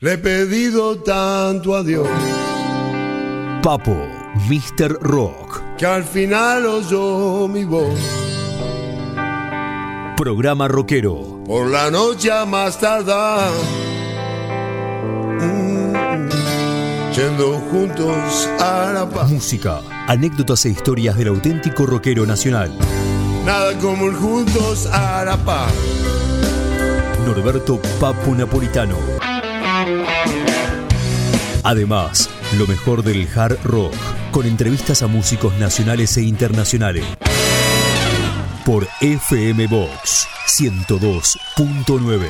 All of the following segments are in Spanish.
Le he pedido tanto a Dios Papo, Mr. Rock, que al final oyó mi voz. Programa rockero. Por la noche a más tardar, yendo juntos a la paz. Música, anécdotas e historias del auténtico rockero nacional. Nada como el juntos a la paz. Norberto Papo Napolitano. Además, lo mejor del hard rock, con entrevistas a músicos nacionales e internacionales. Por FM Box 102.9.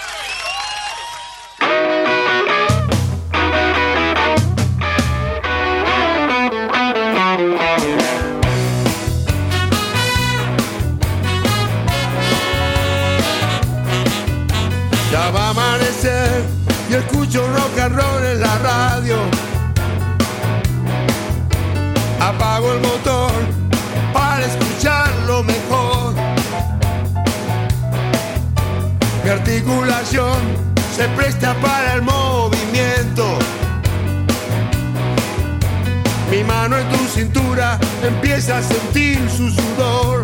Ya va a amanecer y escucho rock and roll en la radio. Apago el motor para escucharlo mejor. Mi articulación se presta para el movimiento. Mi mano en tu cintura empieza a sentir su sudor.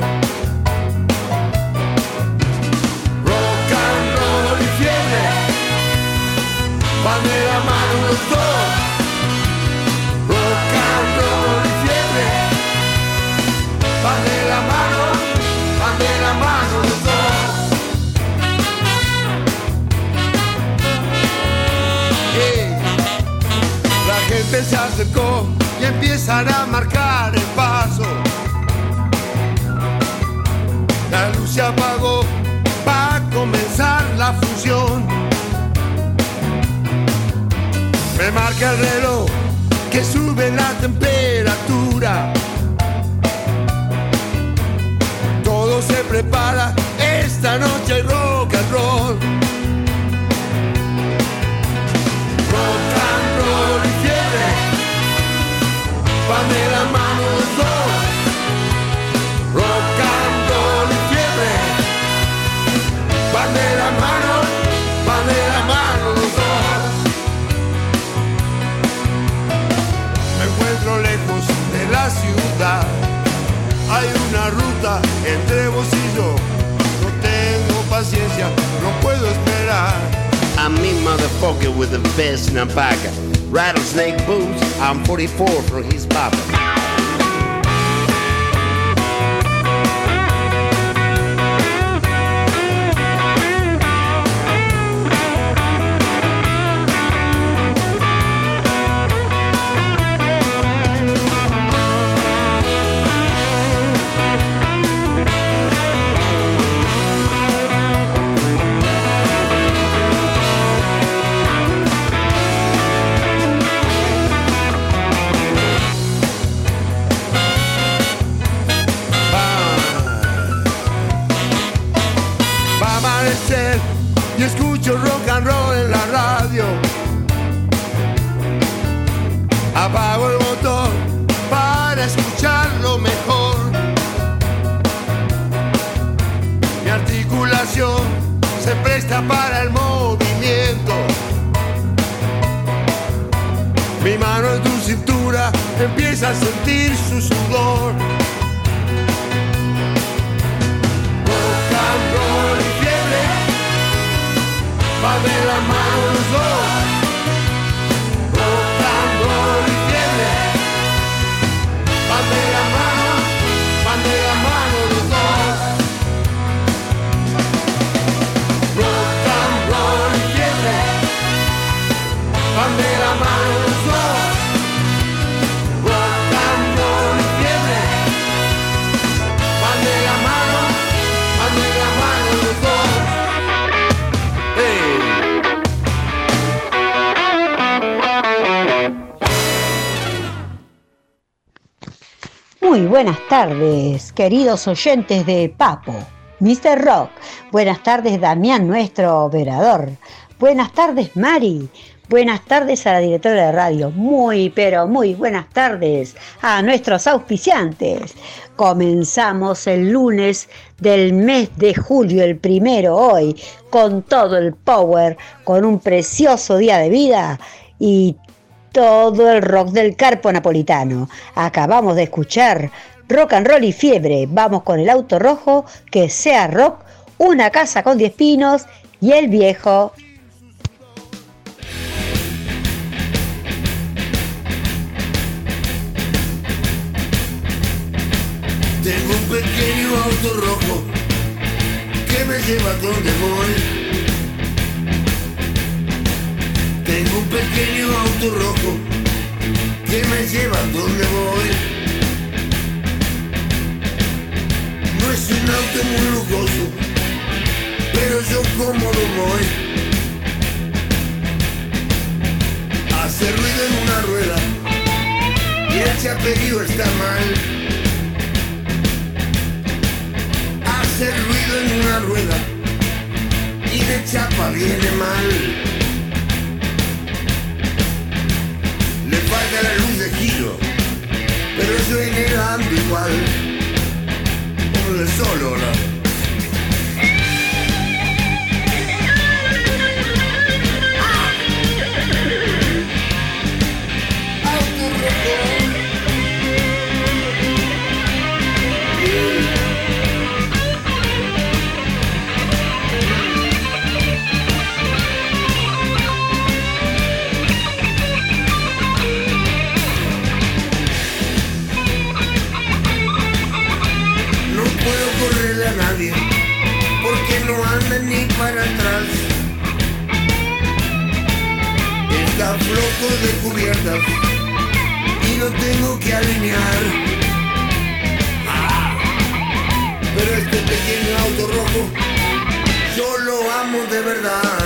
Rock and roll y fiebre van de la mano los dos. Rock and roll y fiebre van de la mano los dos. Hey. La gente se acercó y empiezan a marcar el paso. La luz se apagó, va a comenzar la función. Me marca el reloj que sube la temperatura. Todo se prepara, esta noche hay rock and roll. Rock and roll y fiebre van de la mano los dos. Rock and roll y fiebre van de la mano los dos. Me encuentro lejos de la ciudad. Hay una ruta entre vos y yo. No tengo paciencia, no puedo esperar. I'm me motherfucker with the vest and a packer. Rattlesnake boots, I'm 44 for his papa. Y escucho rock and roll en la radio. Apago el motor para escucharlo mejor. Mi articulación se presta para el movimiento. Mi mano en tu cintura empieza a sentir su sudor. Rock and roll y fiebre van de la mano los dos. Rock and roll y fiebre van de la mano los dos. Rock and roll y fiebre van de la mano los dos. Rock and roll y fiebre van de la mano los dos. Muy buenas tardes, queridos oyentes de Papo, Mr. Rock. Buenas tardes, Damián, nuestro operador. Buenas tardes, Mari. Buenas tardes a la directora de radio. Muy, pero muy buenas tardes a nuestros auspiciantes. Comenzamos el lunes del mes de julio, el primero hoy, con todo el power, con un precioso día de vida y todo el rock del Carpo Napolitano. Acabamos de escuchar Rock and Roll y Fiebre. Vamos con el auto rojo, que sea rock, Una casa con 10 pinos y El Viejo. Tengo un pequeño auto rojo que me lleva donde voy. Tengo un pequeño auto rojo que me lleva donde voy. No es un auto muy lujoso, pero yo cómodo voy. Hace ruido en una rueda y el chaperío está mal. Hace ruido en una rueda y de chapa viene mal. Le falta la luz de giro, pero yo en él ando igual, como de solo, ¿no? Auto rojo. A nadie, porque no anda ni para atrás. Está flojo de cubiertas y no tengo que alinear. Pero este pequeño auto rojo yo lo amo de verdad.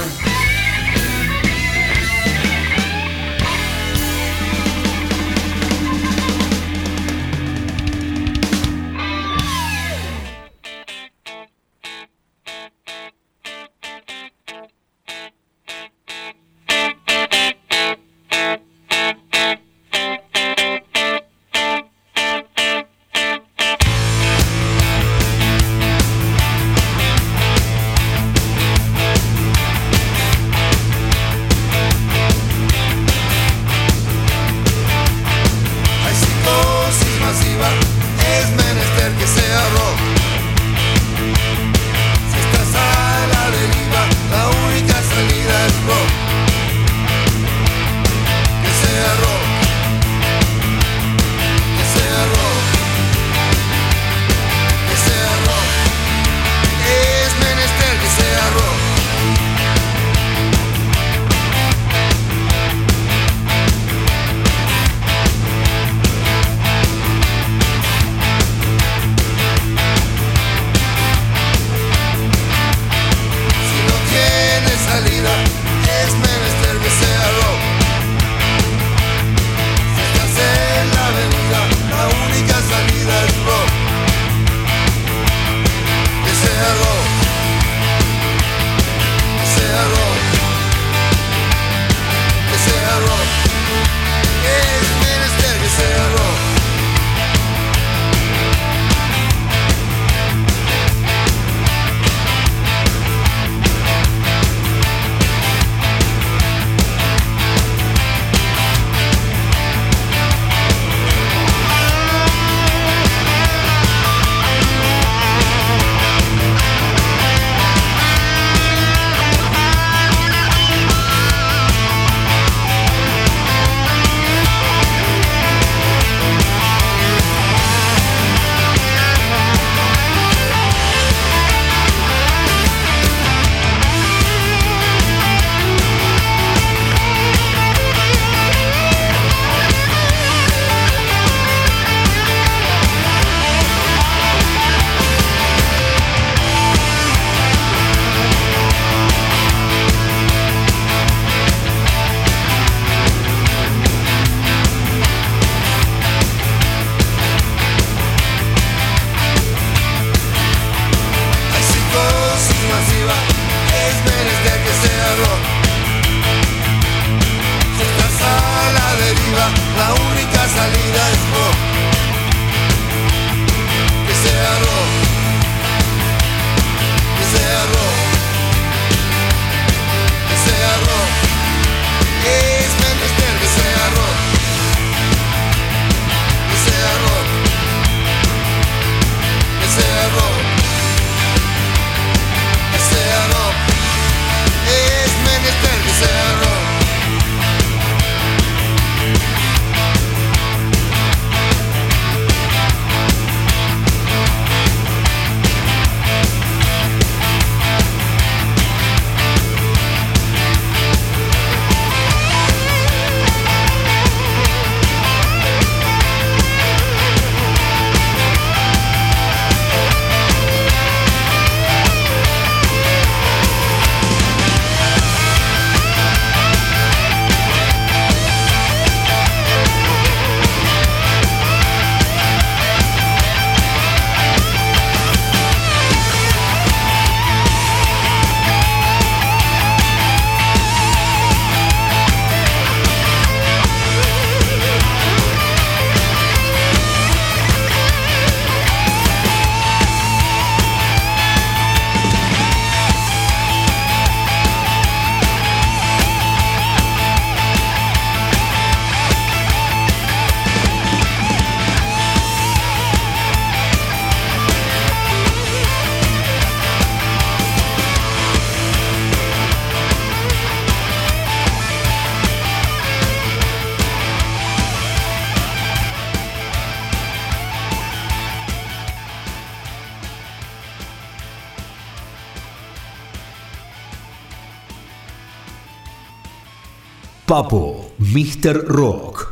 Papo, Mr. Rock.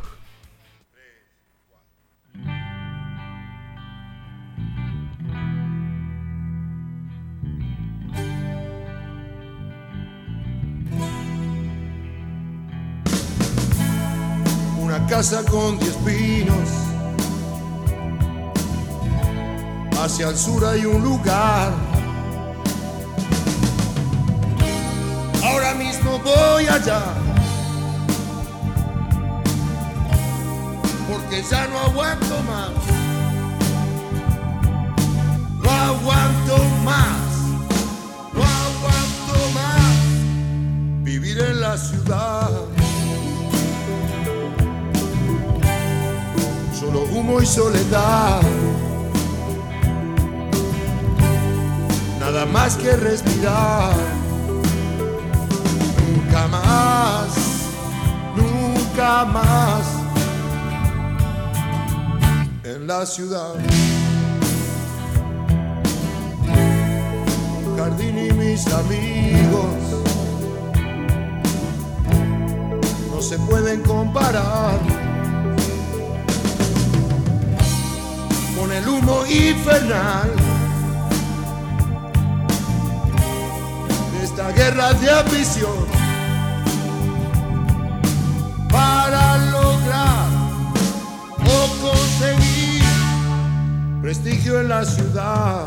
Una casa con 10 pinos, hacia el sur hay un lugar. Ahora mismo voy allá, porque ya no aguanto más. No aguanto más, no aguanto más vivir en la ciudad. Solo humo y soledad, nada más que respirar. Nunca más, nunca más en la ciudad. Un jardín y mis amigos no se pueden comparar con el humo infernal de esta guerra de ambición para lograr o conseguir prestigio en la ciudad,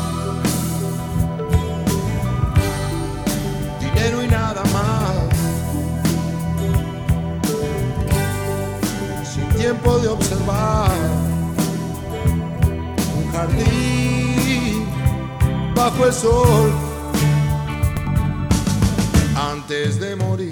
dinero y nada más, sin tiempo de observar un jardín bajo el sol antes de morir.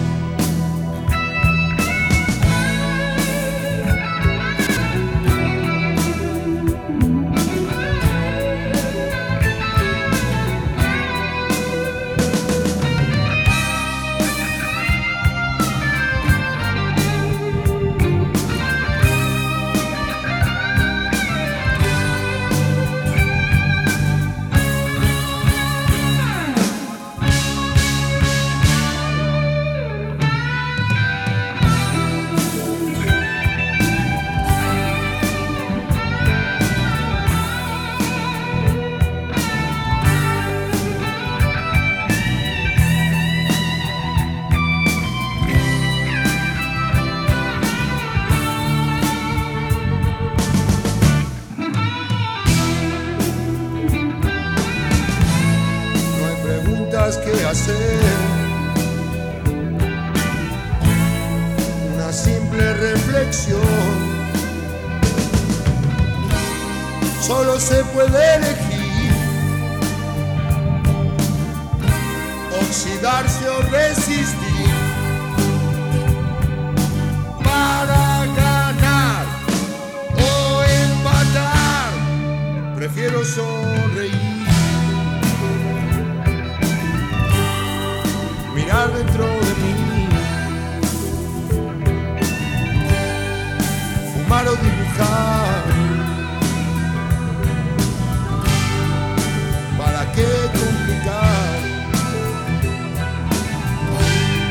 Que hacer una simple reflexión. Solo se puede elegir oxidarse o resistir. Para ganar o empatar, prefiero sonreír. Mirar dentro de mí, fumar o dibujar. ¿Para qué complicar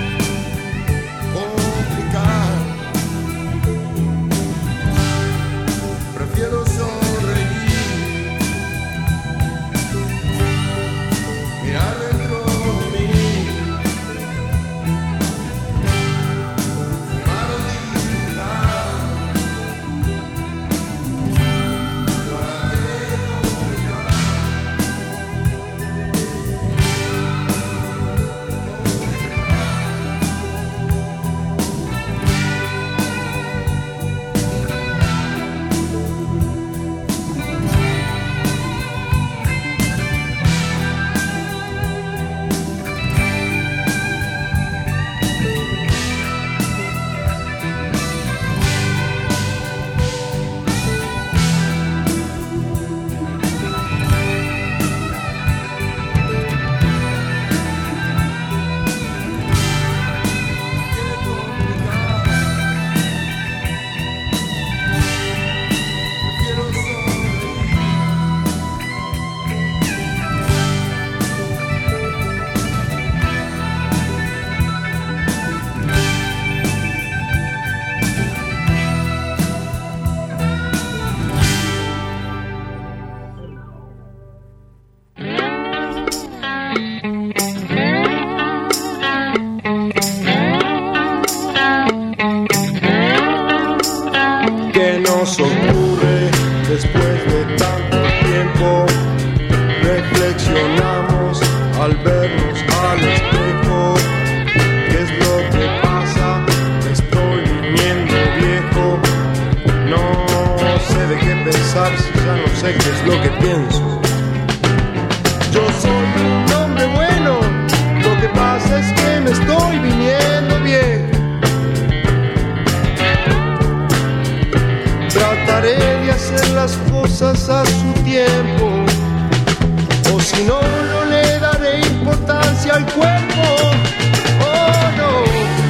cosas a su tiempo, o si no, no le daré importancia al cuerpo. Oh no.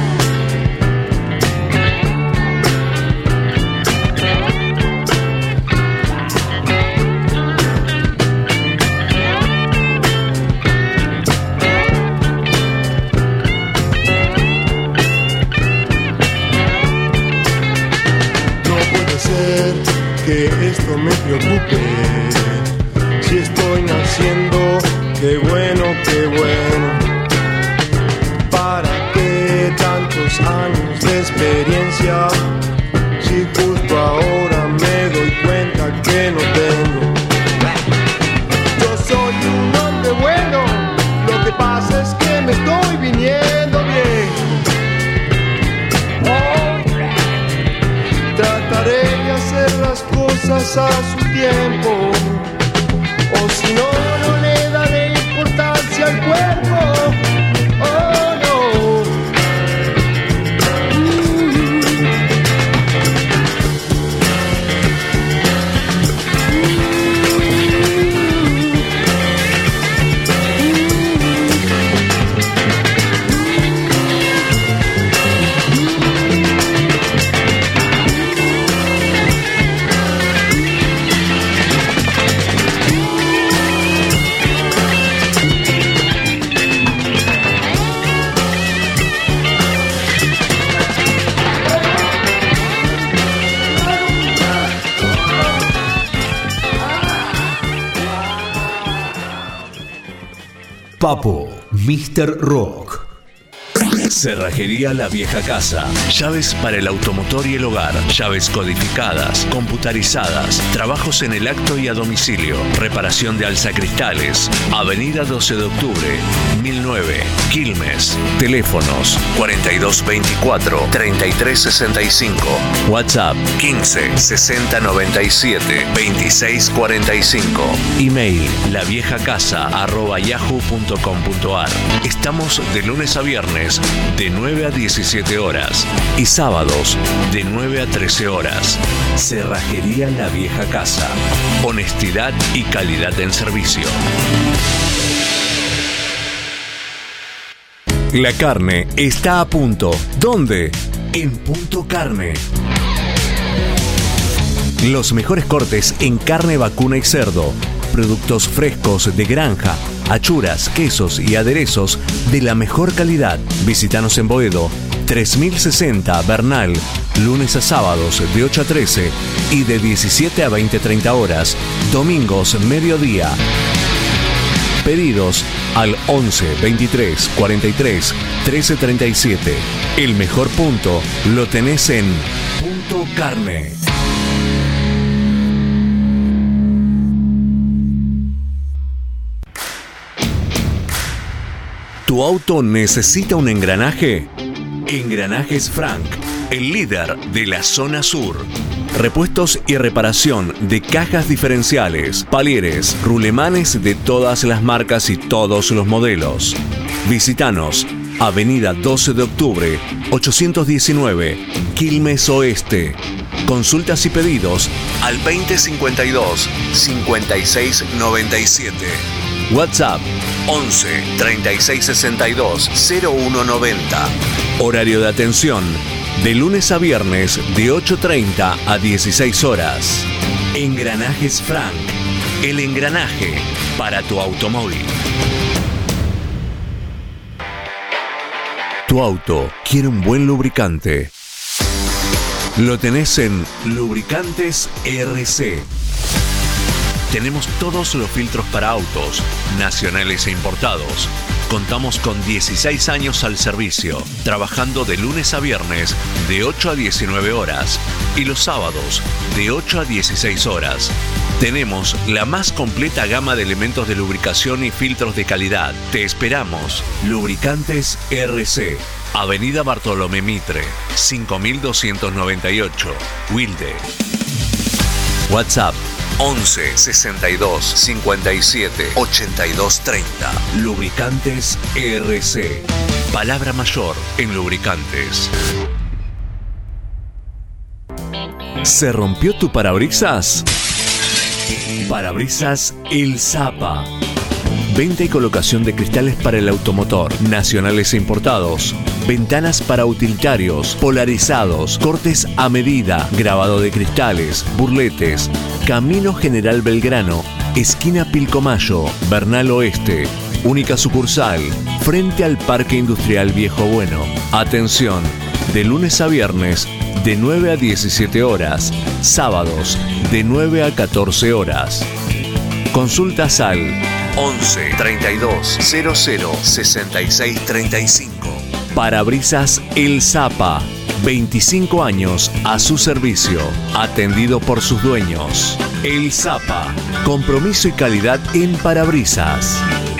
Que esto me preocupe, si estoy naciendo, qué bueno, qué bueno. ¿Para qué tantos años de experiencia, si justo ahora me doy cuenta que no tengo? Yo soy un hombre bueno, lo que pasa es que me estoy viniendo bien. Trataré de hacer las cosas a su tiempo, o si no, no le daré importancia al cuerpo. Oh no. Papo, Mr. Rock. Cerrajería La Vieja Casa. Llaves para el automotor y el hogar. Llaves codificadas, computarizadas. Trabajos en el acto y a domicilio. Reparación de alzacristales. Avenida 12 de octubre, 1009, Quilmes. Teléfonos 4224-3365. WhatsApp 15 60 97 26 45. Email laviejacasa@yahoo.com.ar. Estamos de lunes a viernes de 9 a 17 horas y sábados de 9 a 13 horas. Cerrajería La Vieja Casa. Honestidad y calidad en servicio. La carne está a punto. ¿Dónde? En Punto Carne. Los mejores cortes en carne vacuna y cerdo. Productos frescos de granja, achuras, quesos y aderezos de la mejor calidad. Visítanos en Boedo, 3060 Bernal, lunes a sábados de 8 a 13 y de 17 a 20:30 horas, domingos mediodía. Pedidos al 11 23 43 13 37. El mejor punto lo tenés en Punto Carne. ¿Tu auto necesita un engranaje? Engranajes Frank, el líder de la zona sur. Repuestos y reparación de cajas diferenciales, palieres, rulemanes de todas las marcas y todos los modelos. Visítanos, Avenida 12 de octubre, 819, Quilmes Oeste. Consultas y pedidos al 2052 5697. WhatsApp 11 36 62 0190. Horario de atención de lunes a viernes de 8:30 a 16 horas. Engranajes Frank, el engranaje para tu automóvil. Tu auto quiere un buen lubricante. Lo tenés en Lubricantes RC. Tenemos todos los filtros para autos, nacionales e importados. Contamos con 16 años al servicio, trabajando de lunes a viernes de 8 a 19 horas y los sábados de 8 a 16 horas. Tenemos la más completa gama de elementos de lubricación y filtros de calidad. Te esperamos. Lubricantes RC. Avenida Bartolomé Mitre, 5298, Wilde. WhatsApp 11 62 57 82 30. Lubricantes RC. Palabra mayor en lubricantes. ¿Se rompió tu parabrisas? Parabrisas El Zapa. Venta y colocación de cristales para el automotor, nacionales e importados. Ventanas para utilitarios, polarizados, cortes a medida, grabado de cristales, burletes. Camino General Belgrano, esquina Pilcomayo, Bernal Oeste. Única sucursal, frente al Parque Industrial Viejo Bueno. Atención, de lunes a viernes, de 9 a 17 horas. Sábados, de 9 a 14 horas. Consultas al 11 32 00 66 35. Parabrisas El Zapa. 25 años a su servicio. Atendido por sus dueños. El Zapa. Compromiso y calidad en parabrisas.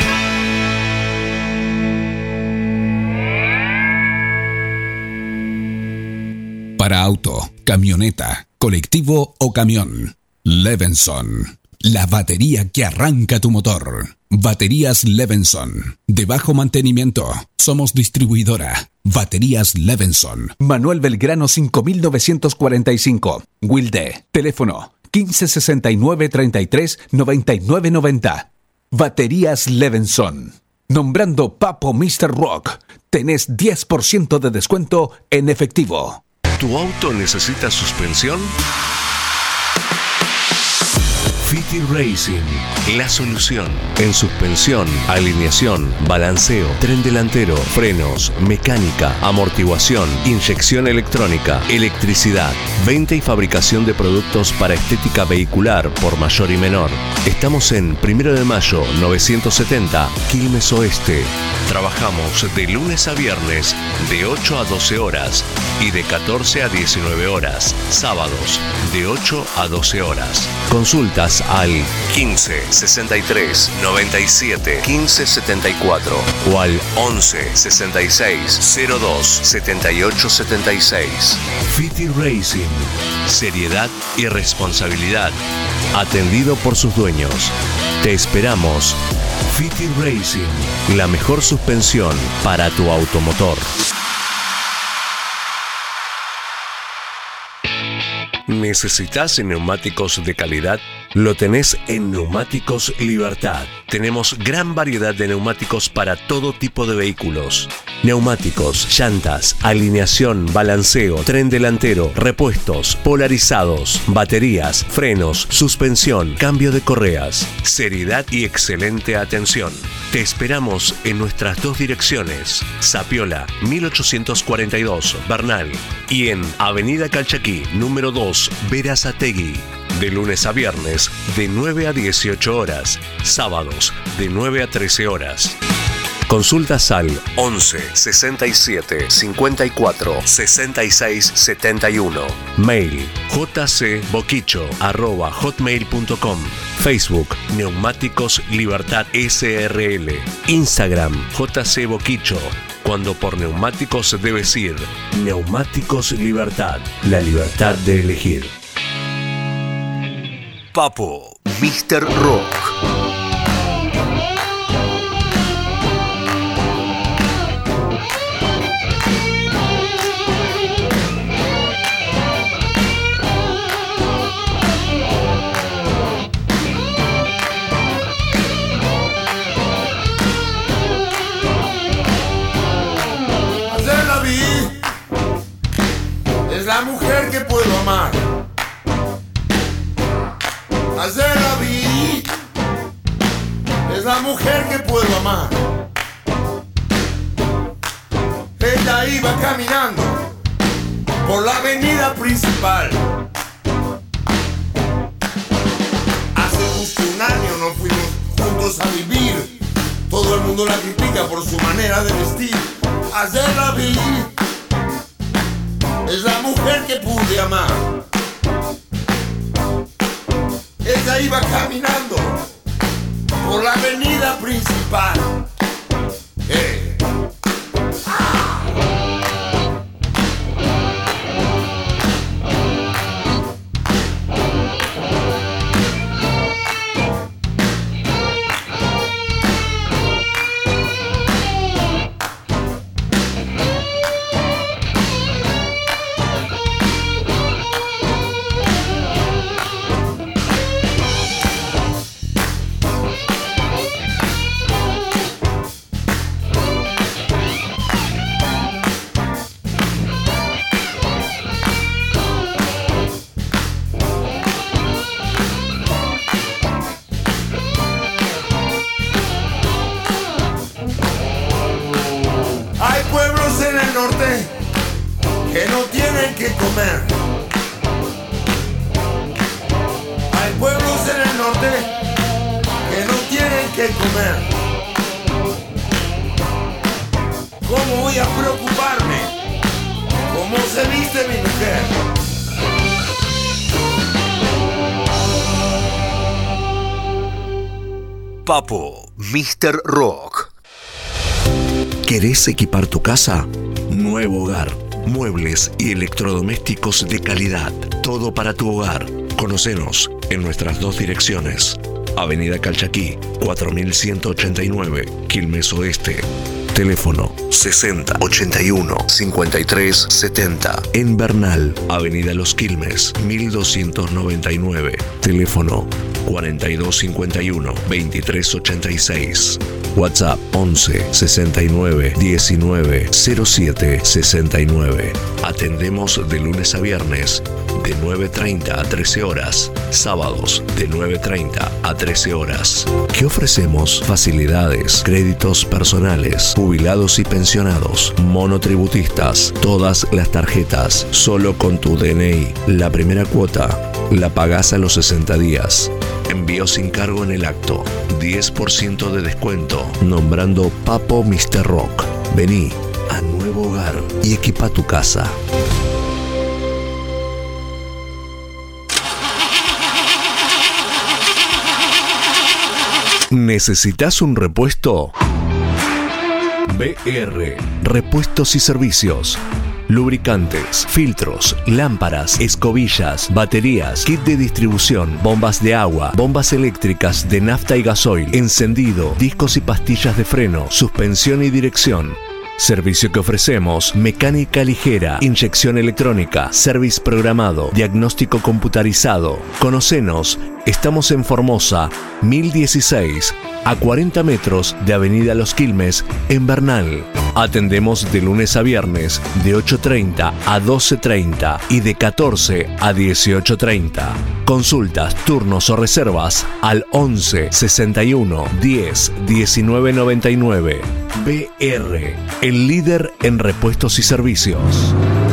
Para auto, camioneta, colectivo o camión. Levenson. La batería que arranca tu motor. Baterías Levenson. De bajo mantenimiento. Somos distribuidora. Baterías Levenson. Manuel Belgrano 5945. Wilde. Teléfono 1569 33 99 90. Baterías Levenson. Nombrando Papo Mr. Rock. Tenés 10% de descuento en efectivo. ¿Tu auto necesita suspensión? Fiti Racing, la solución en suspensión, alineación, balanceo, tren delantero, frenos, mecánica, amortiguación, inyección electrónica, electricidad, venta y fabricación de productos para estética vehicular por mayor y menor. Estamos en 1 de Mayo 970, Quilmes Oeste. Trabajamos de lunes a viernes de 8 a 12 horas y de 14 a 19 horas, sábados de 8 a 12 horas. Consultas al 15 63 97 15 74 o al 11 66 02 78 76. Fiti Racing, seriedad y responsabilidad, atendido por sus dueños. Te esperamos. Fiti Racing, la mejor suspensión para tu automotor. ¿Necesitas neumáticos de calidad? Lo tenés en Neumáticos Libertad. Tenemos gran variedad de neumáticos para todo tipo de vehículos. Neumáticos, llantas, alineación, balanceo, tren delantero, repuestos, polarizados, baterías, frenos, suspensión, cambio de correas. Seriedad y excelente atención. Te esperamos en nuestras dos direcciones. Sapiola, 1842, Bernal. Y en Avenida Calchaquí, número 2, Berazategui. De lunes a viernes, de 9 a 18 horas. Sábados, de 9 a 13 horas. Consultas al 11 67 54 66 71. Mail jcboquicho@hotmail.com. Facebook Neumáticos Libertad SRL. Instagram JC Boquicho. Cuando por neumáticos debes ir Neumáticos Libertad. La libertad de elegir. Papo Mr. Rock. La mujer que puedo amar. Ayer la vi. Es la mujer que puedo amar. Ella iba caminando por la avenida principal. Hace justo un año nos fuimos juntos a vivir. Todo el mundo la critica por su manera de vestir. Ayer la vi. Es la mujer que pude amar. Ella iba caminando por la avenida principal. que no tienen que comer. Hay pueblos en el norte que no tienen que comer. ¿Cómo voy a preocuparme? ¿Cómo se viste mi mujer? Papo, Mr. Rock. ¿Querés equipar tu casa? Nuevo Hogar. Muebles y electrodomésticos de calidad. Todo para tu hogar. Conocenos en nuestras dos direcciones. Avenida Calchaquí, 4189, Quilmes Oeste. Teléfono 60 81 53 70. En Bernal, Avenida Los Quilmes, 1299. Teléfono 4251 2386. WhatsApp 11 69 19 07 69. Atendemos de lunes a viernes de 9:30 a 13 horas. Sábados de 9:30 a 13 horas. ¿Qué ofrecemos? Facilidades, créditos personales, jubilados y pensionados, monotributistas, todas las tarjetas, solo con tu DNI. La primera cuota la pagás a los 60 días. Envío sin cargo en el acto. 10% de descuento. Nombrando Papo Mr. Rock. Vení a Nuevo Hogar y equipa tu casa. ¿Necesitas un repuesto? BR Repuestos y Servicios. Lubricantes, filtros, lámparas, escobillas, baterías, kit de distribución, bombas de agua, bombas eléctricas de nafta y gasoil, encendido, discos y pastillas de freno, suspensión y dirección. Servicio que ofrecemos: mecánica ligera, inyección electrónica, service programado, diagnóstico computarizado. Conocenos, estamos en Formosa, 1016, a 40 metros de Avenida Los Quilmes, en Bernal. Atendemos de lunes a viernes de 8:30 a 12:30 y de 14 a 18:30. Consultas, turnos o reservas al 11 61 10 19 99. BR, el líder en repuestos y servicios.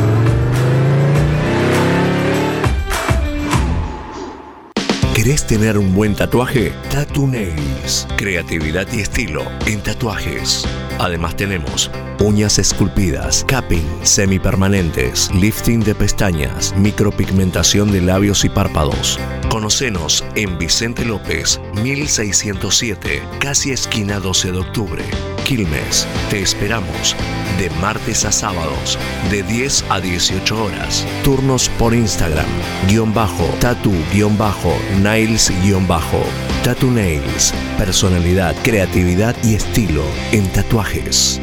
¿Querés tener un buen tatuaje? Tattoo Nails. Creatividad y estilo en tatuajes. Además tenemos uñas esculpidas, capping, semipermanentes, lifting de pestañas, micropigmentación de labios y párpados. Conocenos en Vicente López, 1607, casi esquina 12 de octubre. Quilmes. Te esperamos de martes a sábados, de 10 a 18 horas. Turnos por Instagram, _tatu_nails_. Tattoo Nails. Personalidad, creatividad y estilo en tatuajes.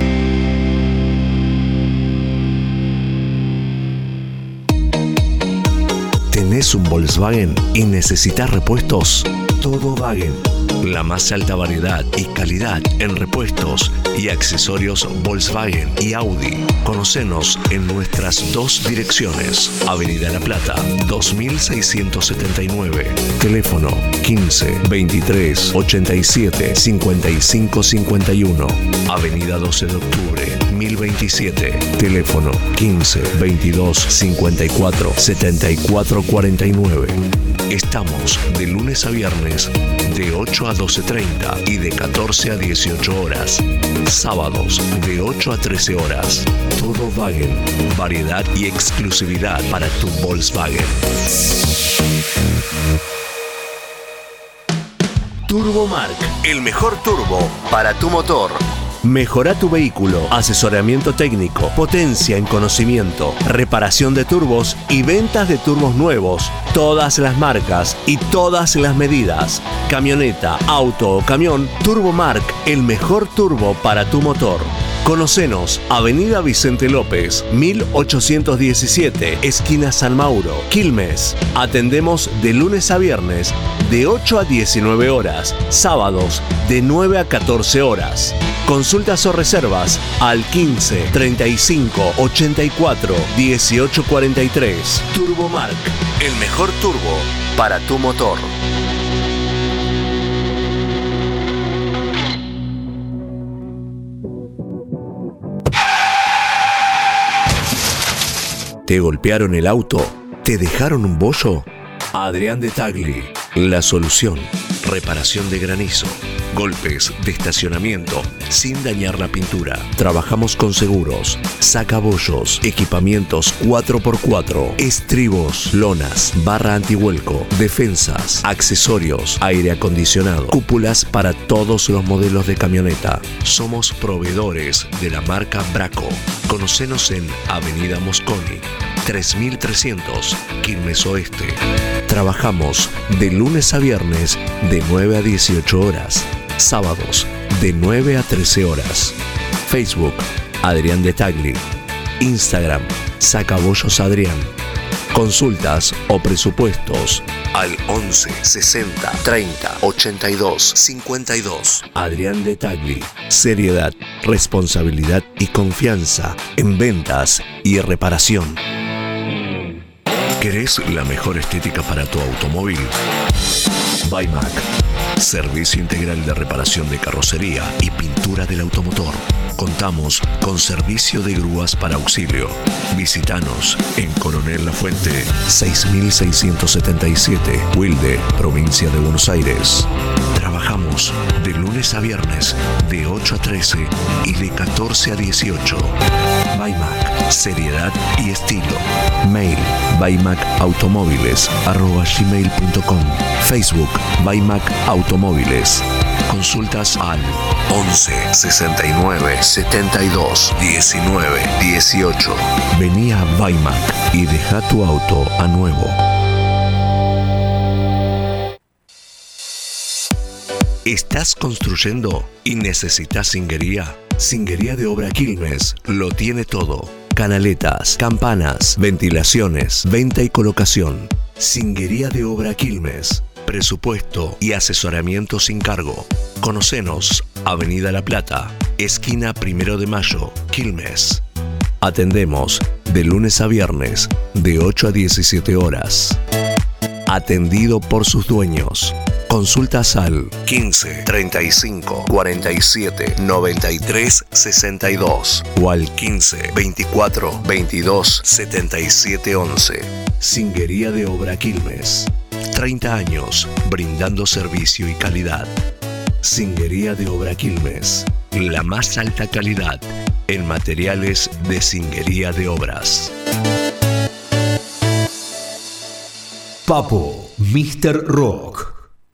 ¿Tenés un Volkswagen y necesitas repuestos? Todo Wagen. La más alta variedad y calidad en repuestos y accesorios Volkswagen y Audi. Conocenos en nuestras dos direcciones. Avenida La Plata, 2679. Teléfono 15 23 87 55 51. Avenida 12 de octubre, 1027. Teléfono 15 22 54 74 49. Estamos de lunes a viernes de 8 a 12:30 y de 14 a 18 horas. Sábados de 8 a 13 horas. Todo Wagen. Variedad y exclusividad para tu Volkswagen. Turbomark. El mejor turbo para tu motor. Mejora tu vehículo, asesoramiento técnico, potencia en conocimiento, reparación de turbos y ventas de turbos nuevos. Todas las marcas y todas las medidas. Camioneta, auto o camión, Turbomark, el mejor turbo para tu motor. Conocenos, Avenida Vicente López, 1817, esquina San Mauro, Quilmes. Atendemos de lunes a viernes de 8 a 19 horas, sábados de 9 a 14 horas. Consultas o reservas al 15 35 84 18 43. Turbomark, el mejor turbo para tu motor. ¿Te golpearon el auto? ¿Te dejaron un bollo? Adrián de Tagli, la solución. Reparación de granizo, golpes de estacionamiento sin dañar la pintura. Trabajamos con seguros, sacabollos, equipamientos 4x4, estribos, lonas, barra antivuelco, defensas, accesorios, aire acondicionado, cúpulas para todos los modelos de camioneta. Somos proveedores de la marca Braco. Conocenos en Avenida Mosconi 3300, Quilmes Oeste. Trabajamos de lunes a viernes de 9 a 18 horas, sábados de 9 a 13 horas. Facebook, Adrián de Tagli. Instagram, Sacabollos Adrián. Consultas o presupuestos al 11 60 30 82 52. Adrián de Tagli. Seriedad, responsabilidad y confianza en ventas y reparación. ¿Querés la mejor estética para tu automóvil? Baimac. Servicio integral de reparación de carrocería y pintura del automotor. Contamos con servicio de grúas para auxilio. Visítanos en Coronel Lafuente, 6677, Wilde, provincia de Buenos Aires. Trabajamos de lunes a viernes de 8 a 13 y de 14 a 18. Baimac, seriedad y estilo. Mail baimacautomóviles@gmail.com. Facebook Baimac Automóviles. Consultas al 11 69 72 19 18. Vení a Baimac y deja tu auto a nuevo. ¿Estás construyendo y necesitas singuería? Singuería de Obra Quilmes lo tiene todo. Canaletas, campanas, ventilaciones, venta y colocación. Singuería de Obra Quilmes. Presupuesto y asesoramiento sin cargo. Conocenos, Avenida La Plata, esquina 1 de Mayo, Quilmes. Atendemos de lunes a viernes de 8 a 17 horas. Atendido por sus dueños. Consultas al 15 35 47 93 62 o al 15 24 22 77 11. Singuería de Obra Quilmes. 30 años brindando servicio y calidad. Singuería de Obra Quilmes. La más alta calidad en materiales de singuería de obras. Papo, Mr. Rock.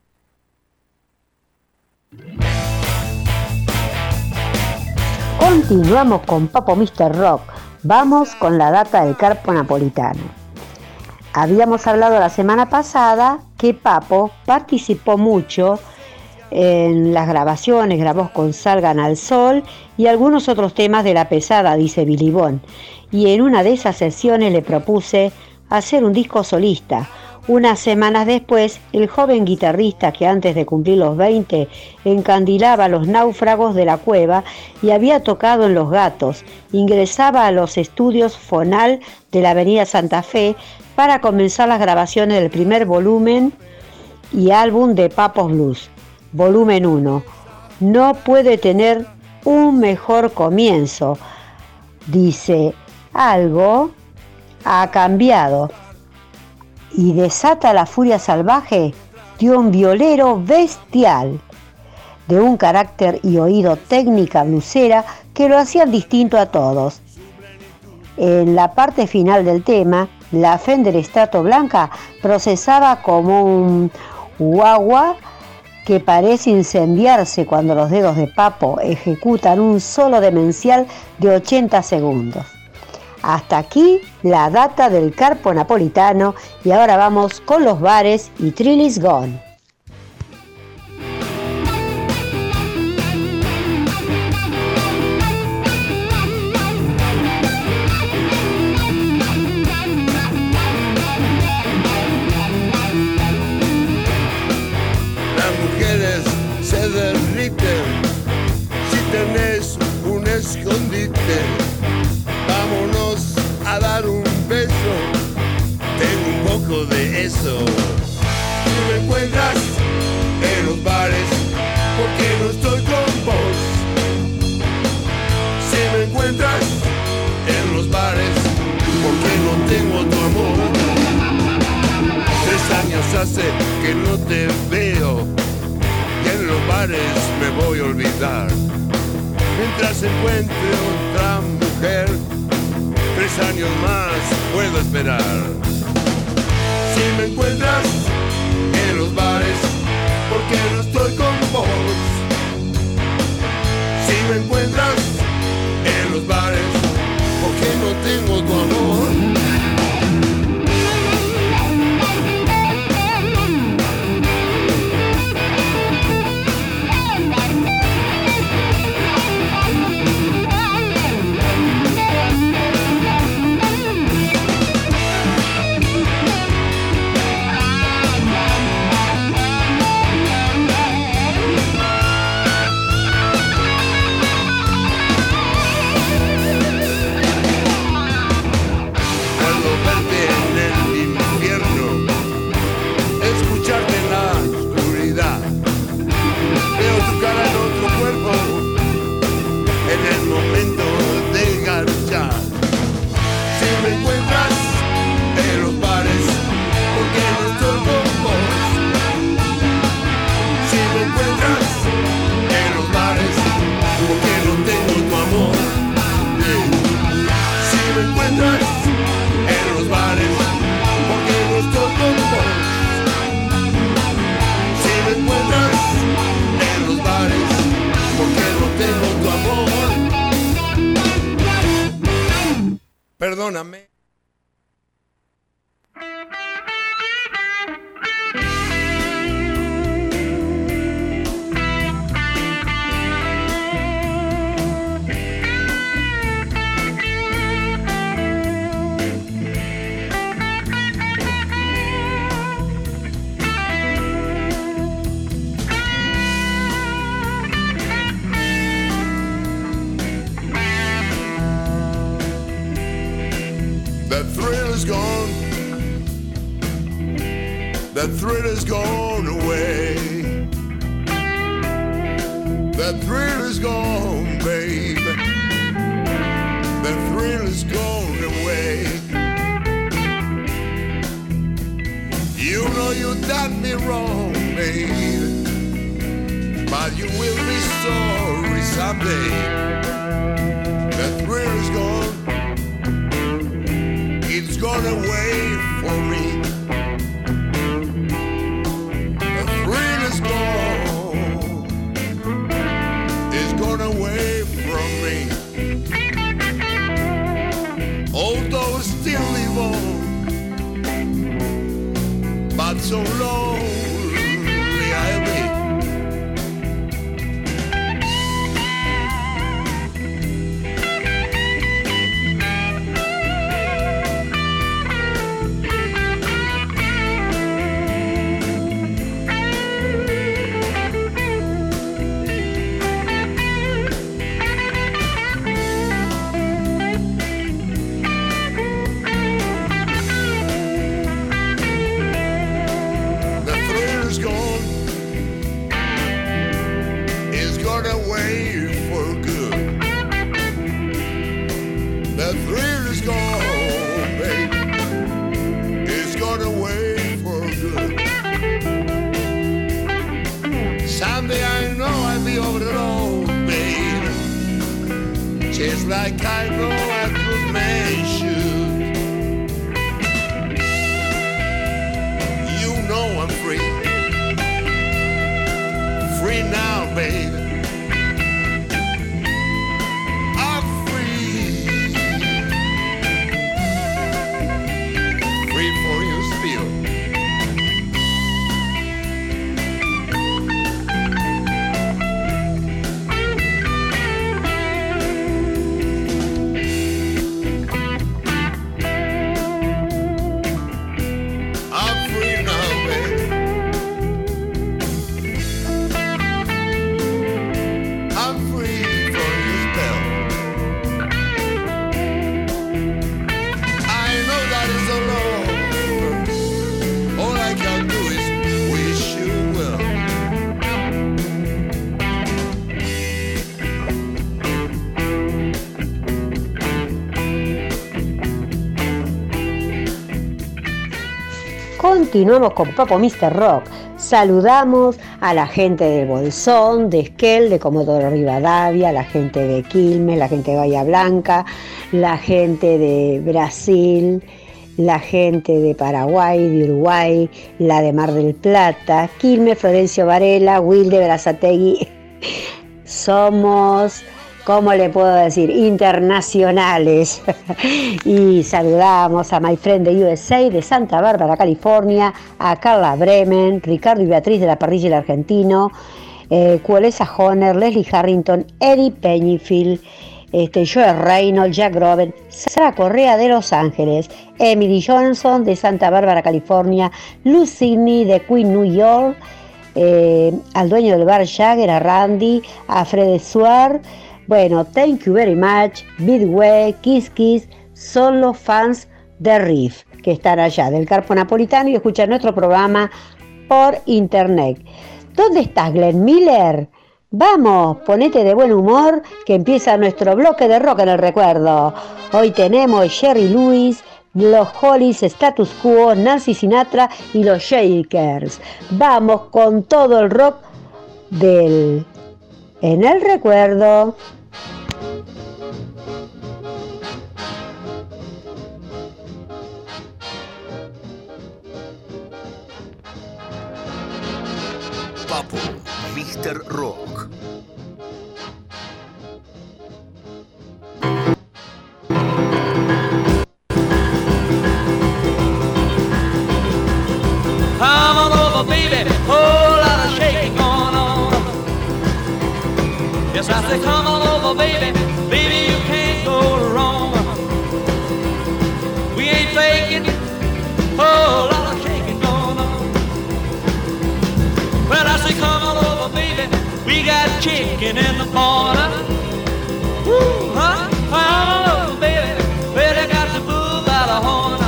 Continuamos con Papo Mr. Rock. Vamos con la data del Carpo Napolitano. Habíamos hablado la semana pasada que Papo participó mucho en las grabaciones, grabó con Salgan al Sol y algunos otros temas de La Pesada, dice Billy Bond. Y en una de esas sesiones le propuse hacer un disco solista. Unas semanas después, el joven guitarrista que antes de cumplir los 20 encandilaba a Los Náufragos de la Cueva y había tocado en Los Gatos, ingresaba a los estudios Fonal de la Avenida Santa Fe para comenzar las grabaciones del primer volumen y álbum de Papos Blues, volumen 1. No puede tener un mejor comienzo. Dice, algo ha cambiado. Y desata la furia salvaje de un violero bestial, de un carácter y oído técnica blusera que lo hacían distinto a todos. En la parte final del tema, la Fender Strato blanca procesaba como un guagua que parece incendiarse cuando los dedos de Papo ejecutan un solo demencial de 80 segundos. Hasta aquí la data del Carpo Napolitano y ahora vamos con los bares y Trillis Gone. Las mujeres se derriten si tenés un escondite. Vámonos a dar un beso, tengo un poco de eso. Si me encuentras en los bares, porque no estoy con vos. Si me encuentras en los bares, porque no tengo tu amor. 3 años hace que no te veo y en los bares me voy a olvidar. Mientras encuentre otra mujer, 3 años más puedo esperar. Si me encuentras en los bares, porque no estoy con vos. Si me encuentras en los bares, porque no tengo tu amor. Perdóname. The thrill is gone away. The thrill is gone, baby. The thrill is gone away. You know you done me wrong, baby, but you will be sorry someday. The thrill is gone. It's gone away for me. It's gone away from me. Although still live on, but so lonely I'll be. Just like I know a good man should. You know I'm free. Free now, baby. I'm free. Free for you still. continuamos con Papo Mr. Rock. Saludamos a la gente del Bolsón, de Esquel, de Comodoro Rivadavia, la gente de Quilmes, la gente de Bahía Blanca, la gente de Brasil, la gente de Paraguay, de Uruguay, la de Mar del Plata, Quilmes, Florencio Varela, Wilde, Berazategui. Somos, ¿cómo le puedo decir?, internacionales. Y saludamos a My Friend de USA, de Santa Bárbara, California, a Carla Bremen, Ricardo y Beatriz de La Parrilla El Argentino, Cuelesa Honor, Leslie Harrington, Eddie Pennyfield, Joe Reynolds, Jack Groben, Sara Correa de Los Ángeles, Emily Johnson de Santa Bárbara, California, Lou Sidney de Queen, New York, al dueño del bar Jagger, a Randy, a Fred Suar. Bueno, thank you very much, Bidway, Kiss Kiss, son los fans de Riff que están allá del Carpo Napolitano y escuchan nuestro programa por internet. ¿Dónde estás, Glenn Miller? Vamos, ponete de buen humor que empieza nuestro bloque de rock en el recuerdo. Hoy tenemos Jerry Lewis, los Hollies, Status Quo, Nancy Sinatra y los Shakers. Vamos con todo el rock del En el Recuerdo. Papo, Mr. Rock. Come on over, baby, whole lot of shaking going on. Yes, I say come on over, baby, baby, you can't go wrong. We ain't faking, whole lot of shaking going on. Well, I say come on over, baby, we got chicken in the corner. Woo, huh? Come on over, baby, well, they got the bull by the horn.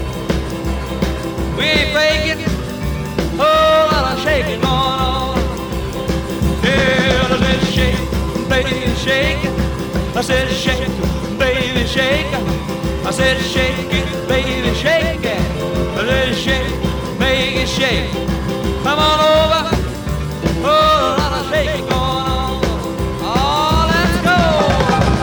We ain't faking, whole lot of shaking going on. Yeah, I said shake, baby, shake. I said shake, baby, shake. I said shake it, baby, shake it. I said shake, make it shake. Come on over, whole lot of shaking going on. Oh, let's go.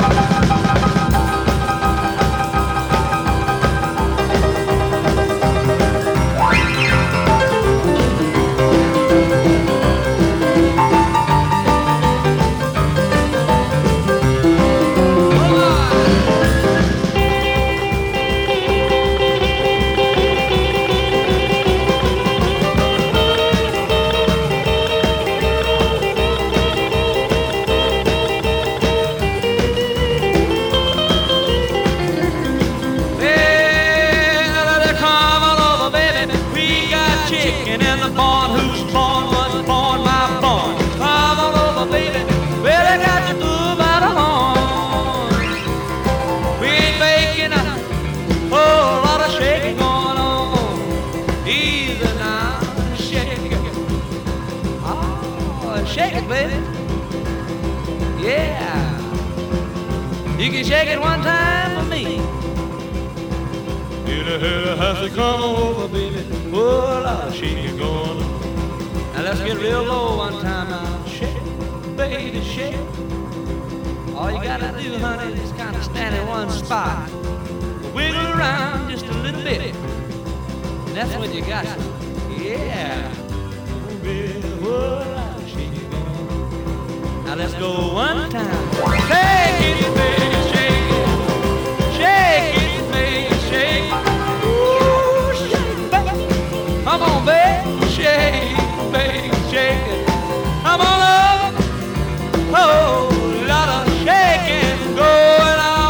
You can shake it one time for me. You have to come over, baby. Oh, a lot of shaking going on. Now let's get real low one time now. Shake, baby, shake. All you gotta do, honey, is kind of stand in one spot. Wiggle around just a little bit. And that's when you got it. Yeah. Oh, baby, oh, a lot of shaking going on. Now let's go one time. Take it, baby, shake it. Shake it, baby, shake it. Ooh, shake, baby. Come on, baby, shake it, baby, shake it. Come on up. Oh, lot of shaking going on.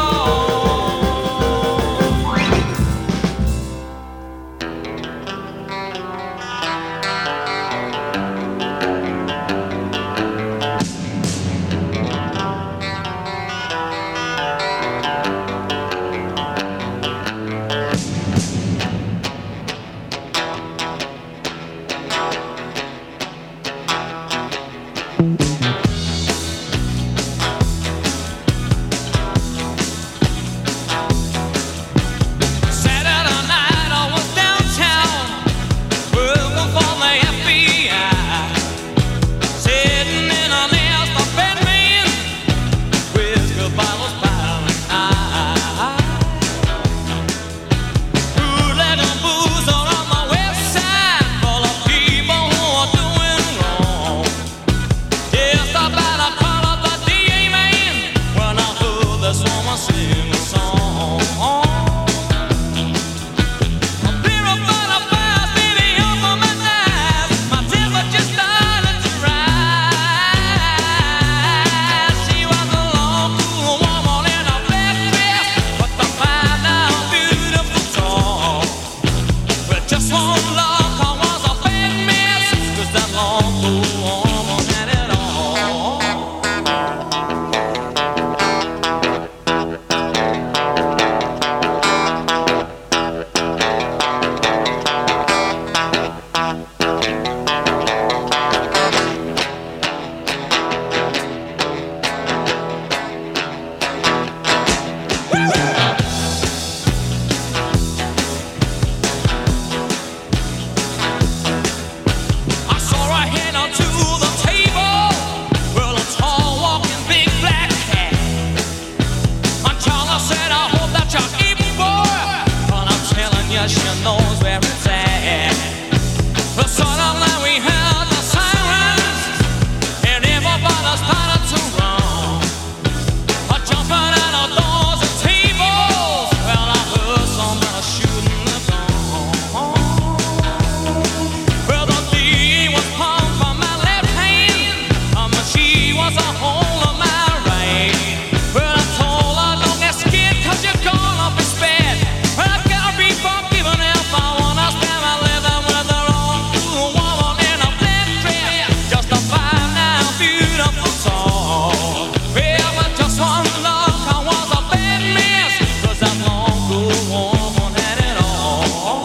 yes, she knows where it's at. But suddenly we heard the sirens, and everybody started to run. Jumping out of doors and tables. Well, I heard somebody shooting the gun. Well, the lead was pumped from my left hand, she was a hole on my right. Well, I told her, don't get scared, 'cause you're gonna be spared. Well, I can't be forgiven if I wanna spend my living with the wrong woman in a black dress, just a fine now beautiful song. Well, but just one look, I was a bad mess, 'cause that long good woman had it all.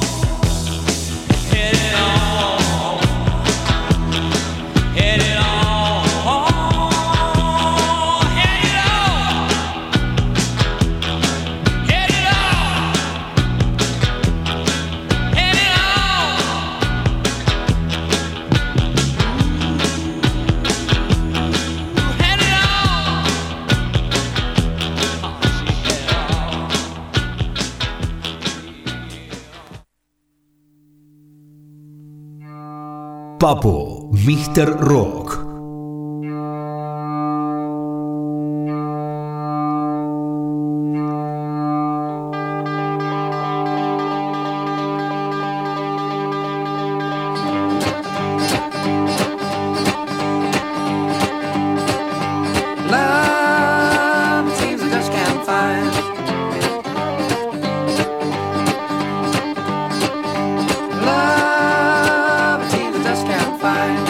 Had it all. Had it all. Papo, Mr. Rock. Love, it seems I just can't find. Love, it seems I just can't find.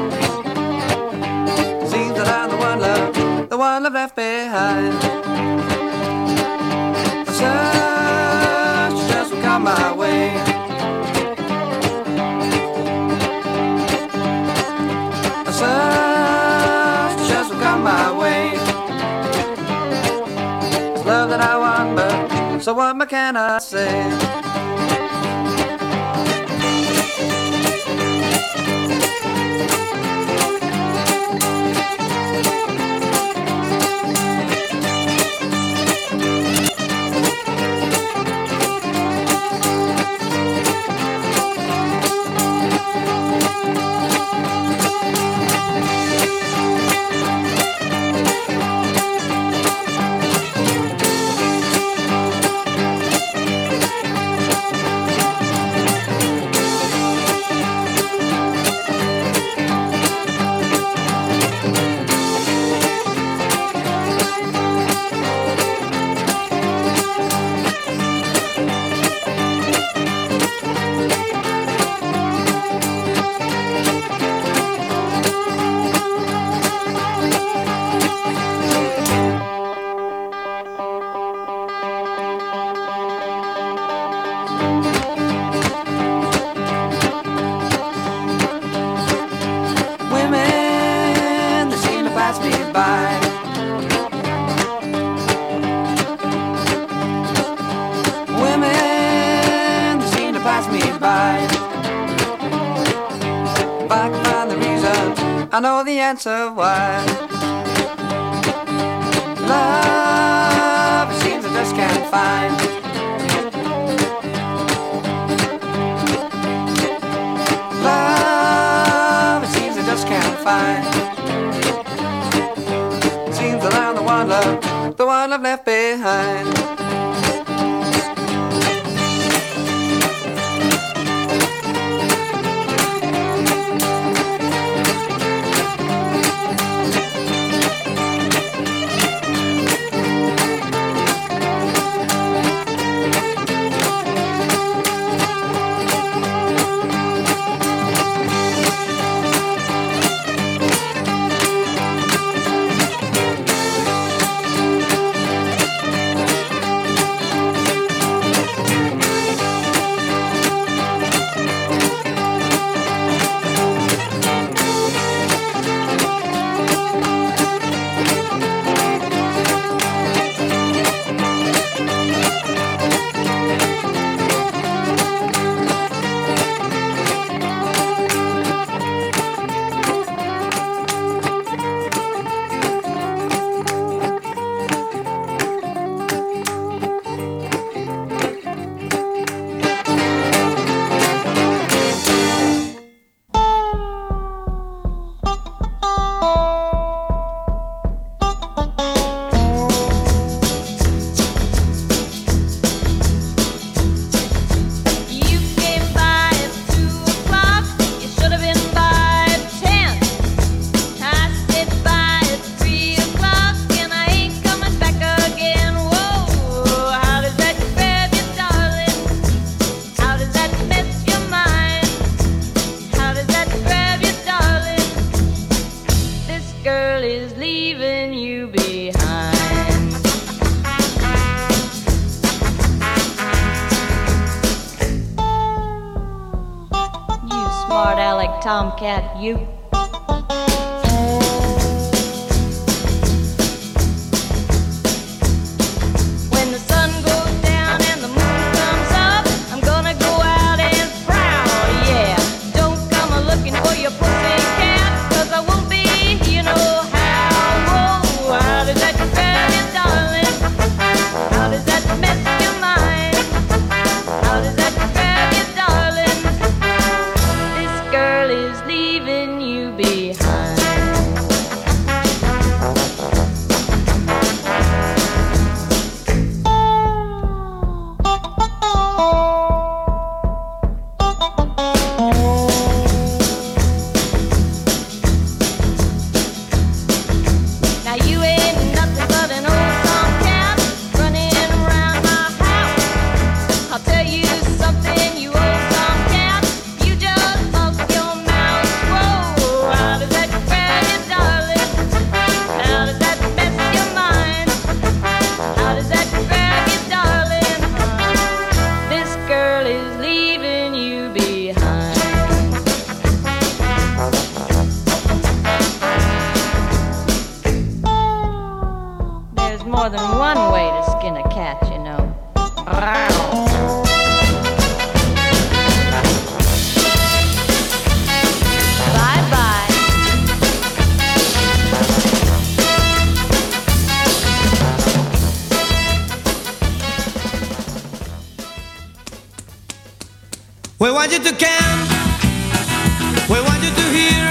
Seems that I'm the one love left behind. Such just will come my way. Such just will come my way. It's love that I want, but so what more can I say? I know the answer why. Love, it seems I just can't find. Love, it seems I just can't find. Seems that I'm the one love left behind. tomcat, you. When the sun goes down and the moon comes up, I'm gonna go out and prowl, yeah. Don't come looking for your pussycat, 'cause I won't be, you know how. Whoa, how does that grab you, darling? How does that mess your mind? How does that grab you, darling? This girl is leaving you behind. Now you ain't nothing but an old tomcat running around my house. I'll tell you something, you old tomcat, you just off your mouth. Whoa, how does that grab you, darling? How does that mess your mind? How does that grab you, darling? This girl is leaving you behind. There's more than one way to skin a cat, you know. Bye-bye. We want you to count, we want you to hear,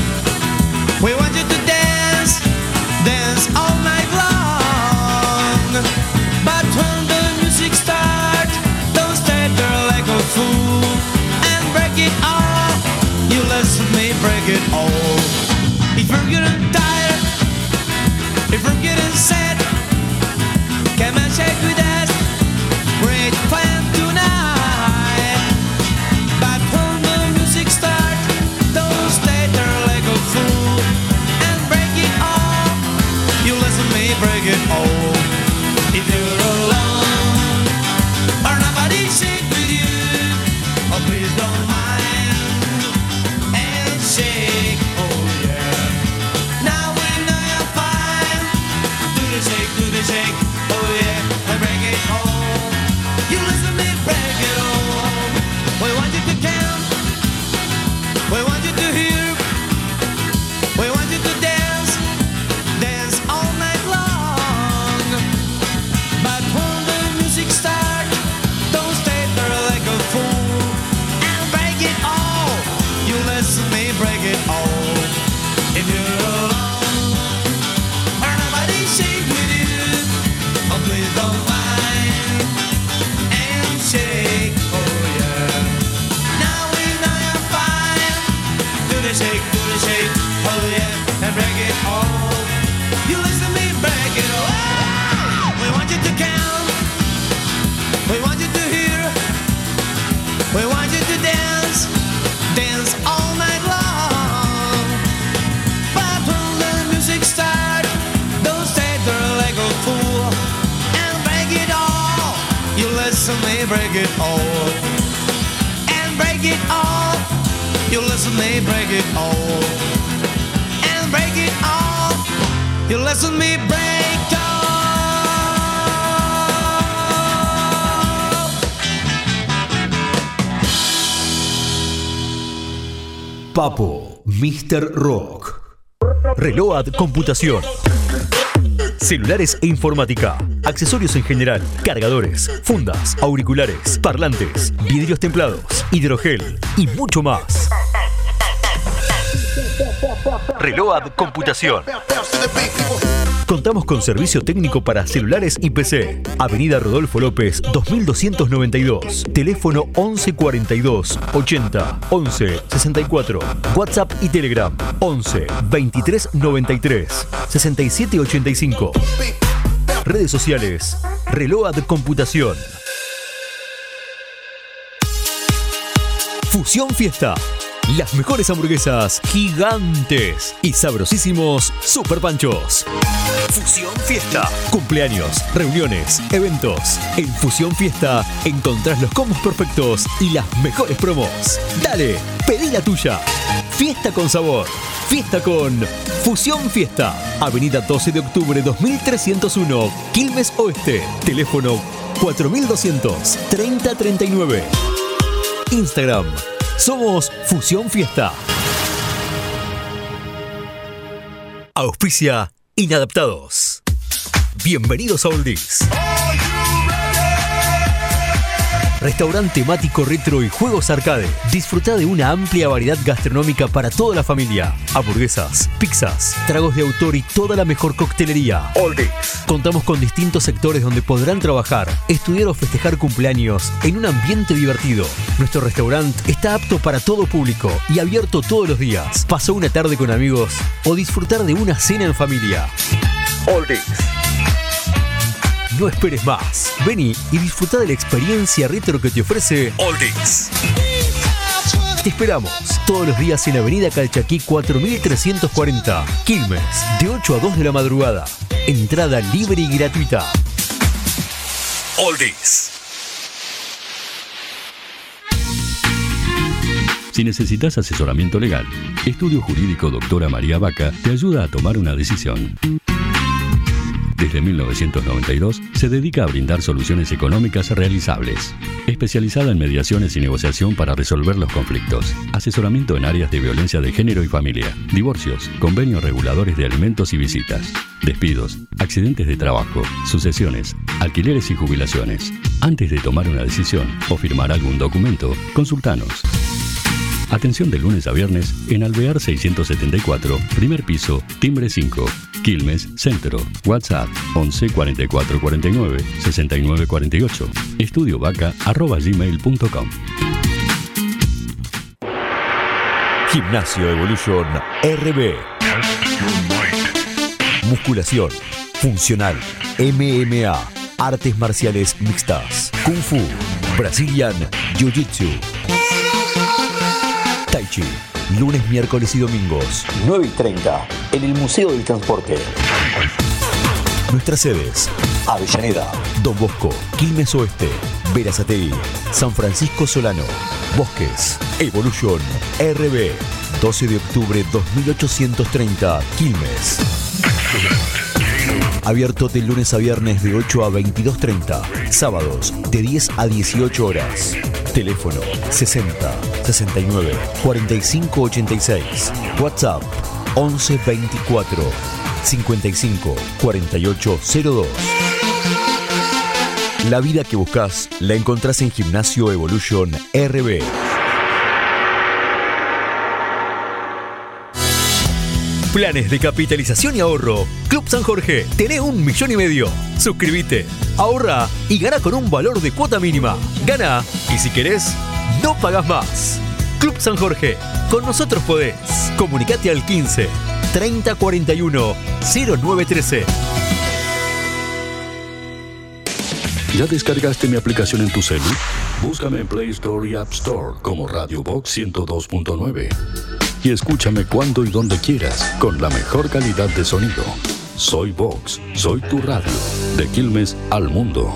we want you to dance, dance all night long. But when the music starts, don't stay there like a fool and break it all. You listen to me break it all. If you're getting tired, if you're getting sad, come and shake with us. Great plan tonight. But when the music starts, don't stay there like a fool and break it all. You listen to me break it all. If you're alone or nobody shake with you, oh please don't mind and shake, oh yeah. Now we know you're fine. Do the shake, oh yeah, and break it all. You listen to me break it all. We want you to count, we want you to hear, we want you to dance, dance all night long. But when the music starts, don't stay there like a fool and break it all. You listen to me break it all. If you're alone or nobody shake with you, oh please don't mind and shake, oh yeah. Now we know you're fine. Do the shake, oh yeah, and break it all. You listen to me break it all. We want you to count, we want you to hear, we want you to dance, dance all night long. But when the music starts, don't stay there like a fool and break it all. You listen to me break it all and break it all. You listen to me break it all and break it all. You listen to me break all. Papo, Mr. Rock. Reload Computación. Celulares e informática. Accesorios en general. Cargadores, fundas, auriculares, parlantes, vidrios templados, hidrogel y mucho más. Reload Computación. Contamos con servicio técnico para celulares y PC. Avenida Rodolfo López, 2292. Teléfono 11 42 80 11 64. WhatsApp y Telegram 11 23 93 67 85. Redes sociales Reload Computación. Fusión Fiesta. Las mejores hamburguesas gigantes y sabrosísimos super panchos. Fusión Fiesta. Cumpleaños, reuniones, eventos. En Fusión Fiesta encontrás los combos perfectos y las mejores promos. Dale, pedí la tuya. Fiesta con sabor. Fiesta con Fusión Fiesta. Avenida 12 de octubre 2301, Quilmes Oeste. Teléfono 4200 3039. Instagram. Somos Fusión Fiesta. Auspicia Inadaptados. Bienvenidos a Oldies. Restaurante temático retro y juegos arcade. Disfruta de una amplia variedad gastronómica para toda la familia. Hamburguesas, pizzas, tragos de autor y toda la mejor coctelería. Oldies. Contamos con distintos sectores donde podrán trabajar, estudiar o festejar cumpleaños en un ambiente divertido. Nuestro restaurante está apto para todo público y abierto todos los días. Pasó una tarde con amigos o disfrutar de una cena en familia. Oldies. No esperes más. Vení y disfruta de la experiencia retro que te ofrece Oldies. Te esperamos todos los días en Avenida Calchaquí 4340, Quilmes, de 8 a 2 de la madrugada. Entrada libre y gratuita. Oldies. Si necesitas asesoramiento legal, Estudio Jurídico Doctora María Vaca te ayuda a tomar una decisión. Desde 1992 se dedica a brindar soluciones económicas realizables. Especializada en mediaciones y negociación para resolver los conflictos. Asesoramiento en áreas de violencia de género y familia. Divorcios, convenios reguladores de alimentos y visitas. Despidos, accidentes de trabajo, sucesiones, alquileres y jubilaciones. Antes de tomar una decisión o firmar algún documento, consultanos. Atención de lunes a viernes en Alvear 674, primer piso, timbre 5, Quilmes, Centro. WhatsApp 11 44 49 69 48. estudiovaca@gmail.com. Gimnasio Evolution RB. Musculación, funcional, MMA, artes marciales mixtas, Kung Fu, Brazilian Jiu-Jitsu, Tai Chi, lunes, miércoles y domingos, 9:30, en el Museo del Transporte. Nuestras sedes: Avellaneda, Don Bosco, Quilmes Oeste, Berazategui, San Francisco Solano, Bosques. Evolution RB, 12 de octubre 2830, Quilmes. Abierto de lunes a viernes de 8 a 22:30, sábados de 10 a 18 horas. Teléfono 60 69 45 86. WhatsApp 11 24 55 48 02. La vida que buscas la encontrás en Gimnasio Evolution RB. Planes de capitalización y ahorro. Club San Jorge, tenés 1,5 millones. Suscríbete, ahorra y gana con un valor de cuota mínima. Gana y si querés, no pagás más. Club San Jorge, con nosotros podés. Comunicate al 15 30 41 0913. ¿Ya descargaste mi aplicación en tu celu? Búscame en Play Store y App Store como Radio Box 102.9. Y escúchame cuando y donde quieras, con la mejor calidad de sonido. Soy Vox, soy tu radio, de Quilmes al mundo.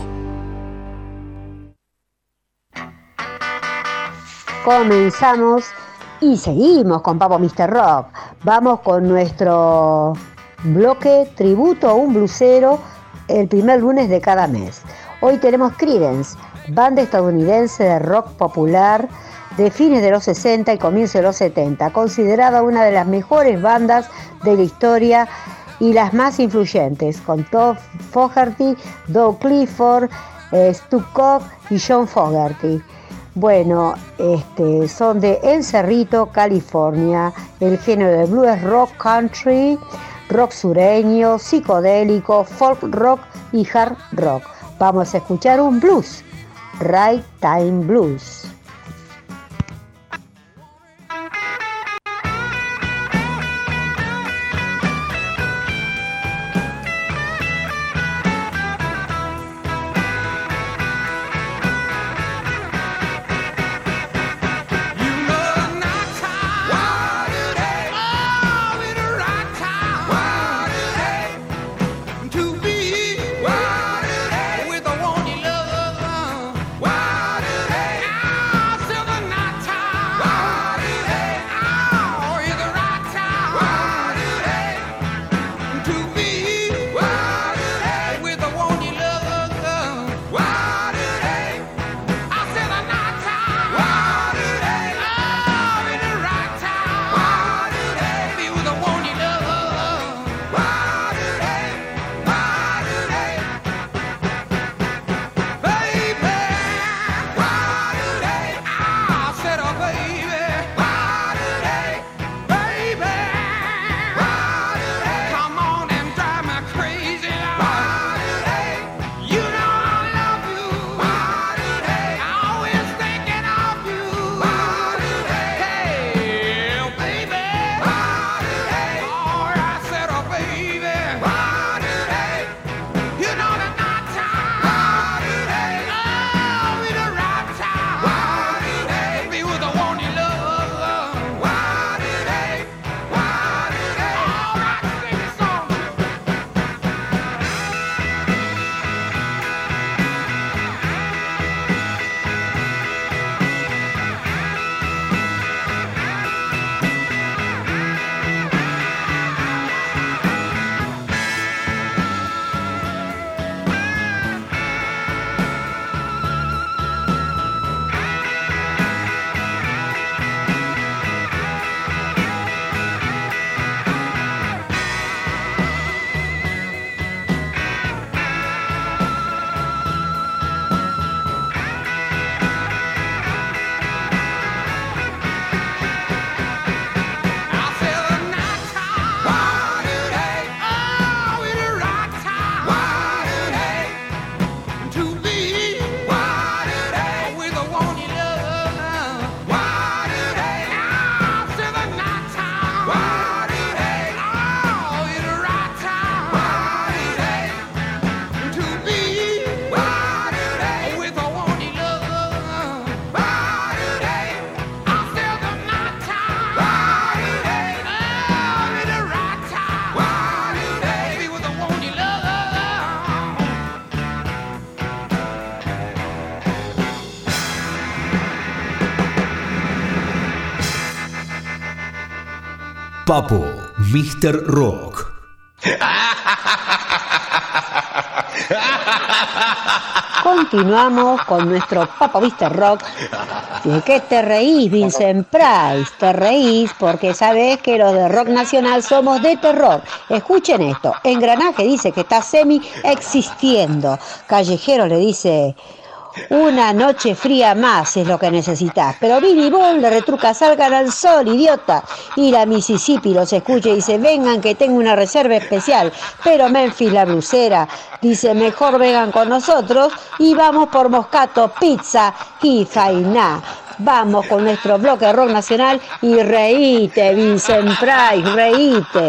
Comenzamos y seguimos con Papo Mr. Rock. Vamos con nuestro bloque tributo a un blusero el primer lunes de cada mes. Hoy tenemos Creedence, banda estadounidense de rock popular de fines de los 60 y comienzos de los 70, considerada una de las mejores bandas de la historia y las más influyentes, con Tom Fogerty, Doug Clifford, Stu Cook y John Fogerty. Bueno, son de El Cerrito, California. El género de blues es rock country, rock sureño, psicodélico, folk rock y hard rock. Vamos a escuchar un blues, Right Time Blues. With the one you love, Papo, Mr. Rock. Continuamos con nuestro Papo Mr. Rock. ¿De qué te reís, Vincent Price? Te reís porque sabés que los de rock nacional somos de terror. Escuchen esto. Engranaje dice que está semi existiendo. Callejero le dice: una noche fría más es lo que necesitas. Pero Billy Ball le retruca: salgan al sol, idiota. Y la Mississippi los escucha y dice: vengan que tengo una reserva especial. Pero Memphis la blusera dice: mejor vengan con nosotros y vamos por Moscato, pizza y fainá. Vamos con nuestro bloque de rock nacional y reíte, Vincent Price, reíte.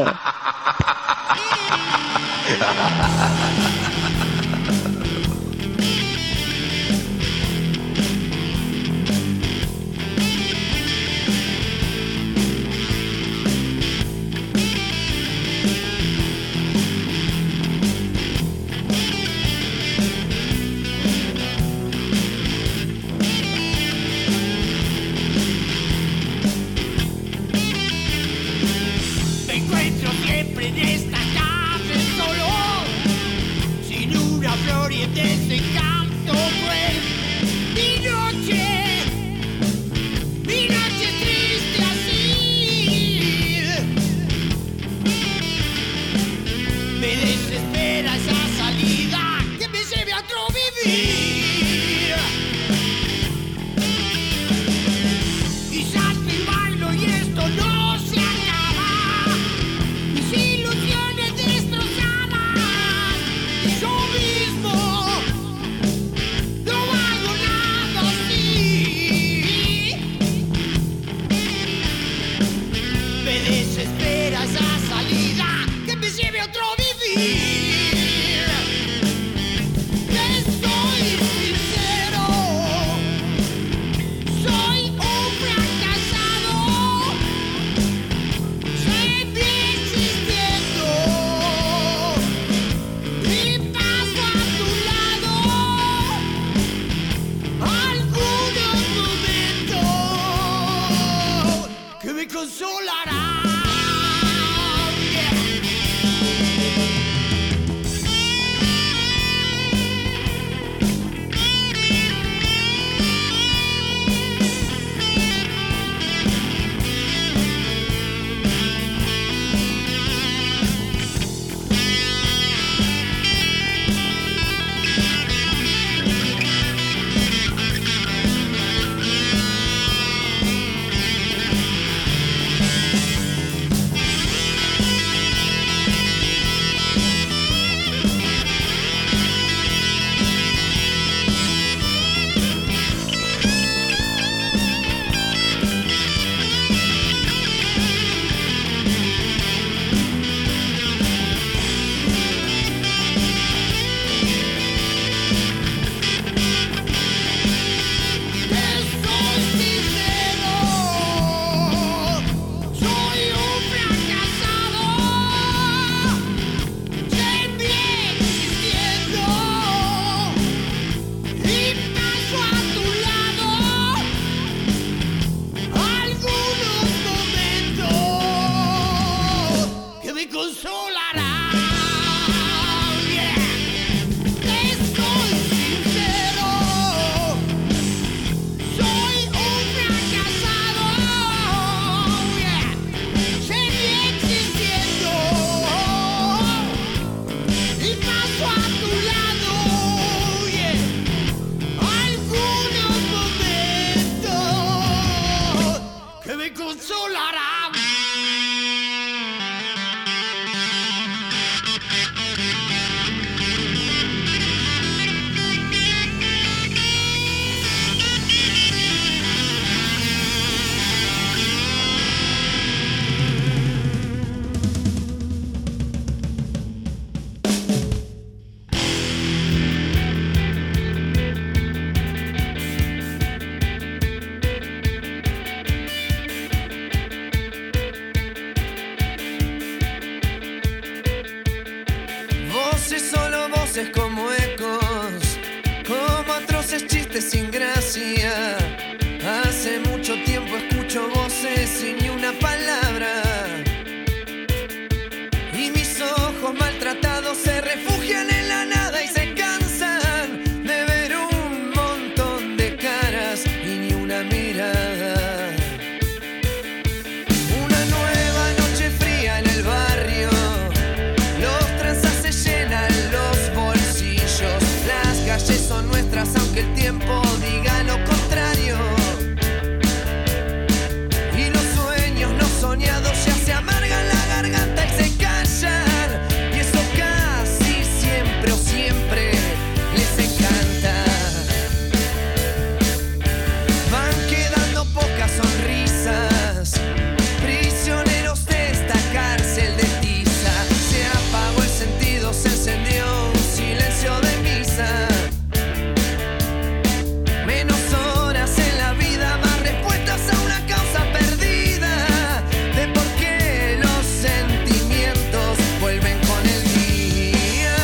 la mirada. Una nueva noche fría en el barrio. Los tranzas se llenan los bolsillos. Las calles son nuestras aunque el tiempo diga lo contrario. Y los sueños no soñados ya se amargan la garganta y se callan. Y eso casi siempre o siempre les encanta. Van quedando pocas sonrisas, prisioneros de esta cárcel de tiza. Se apagó el sentido, se encendió un silencio de misa. Menos horas en la vida, más respuestas a una causa perdida. De por qué los sentimientos vuelven con el día.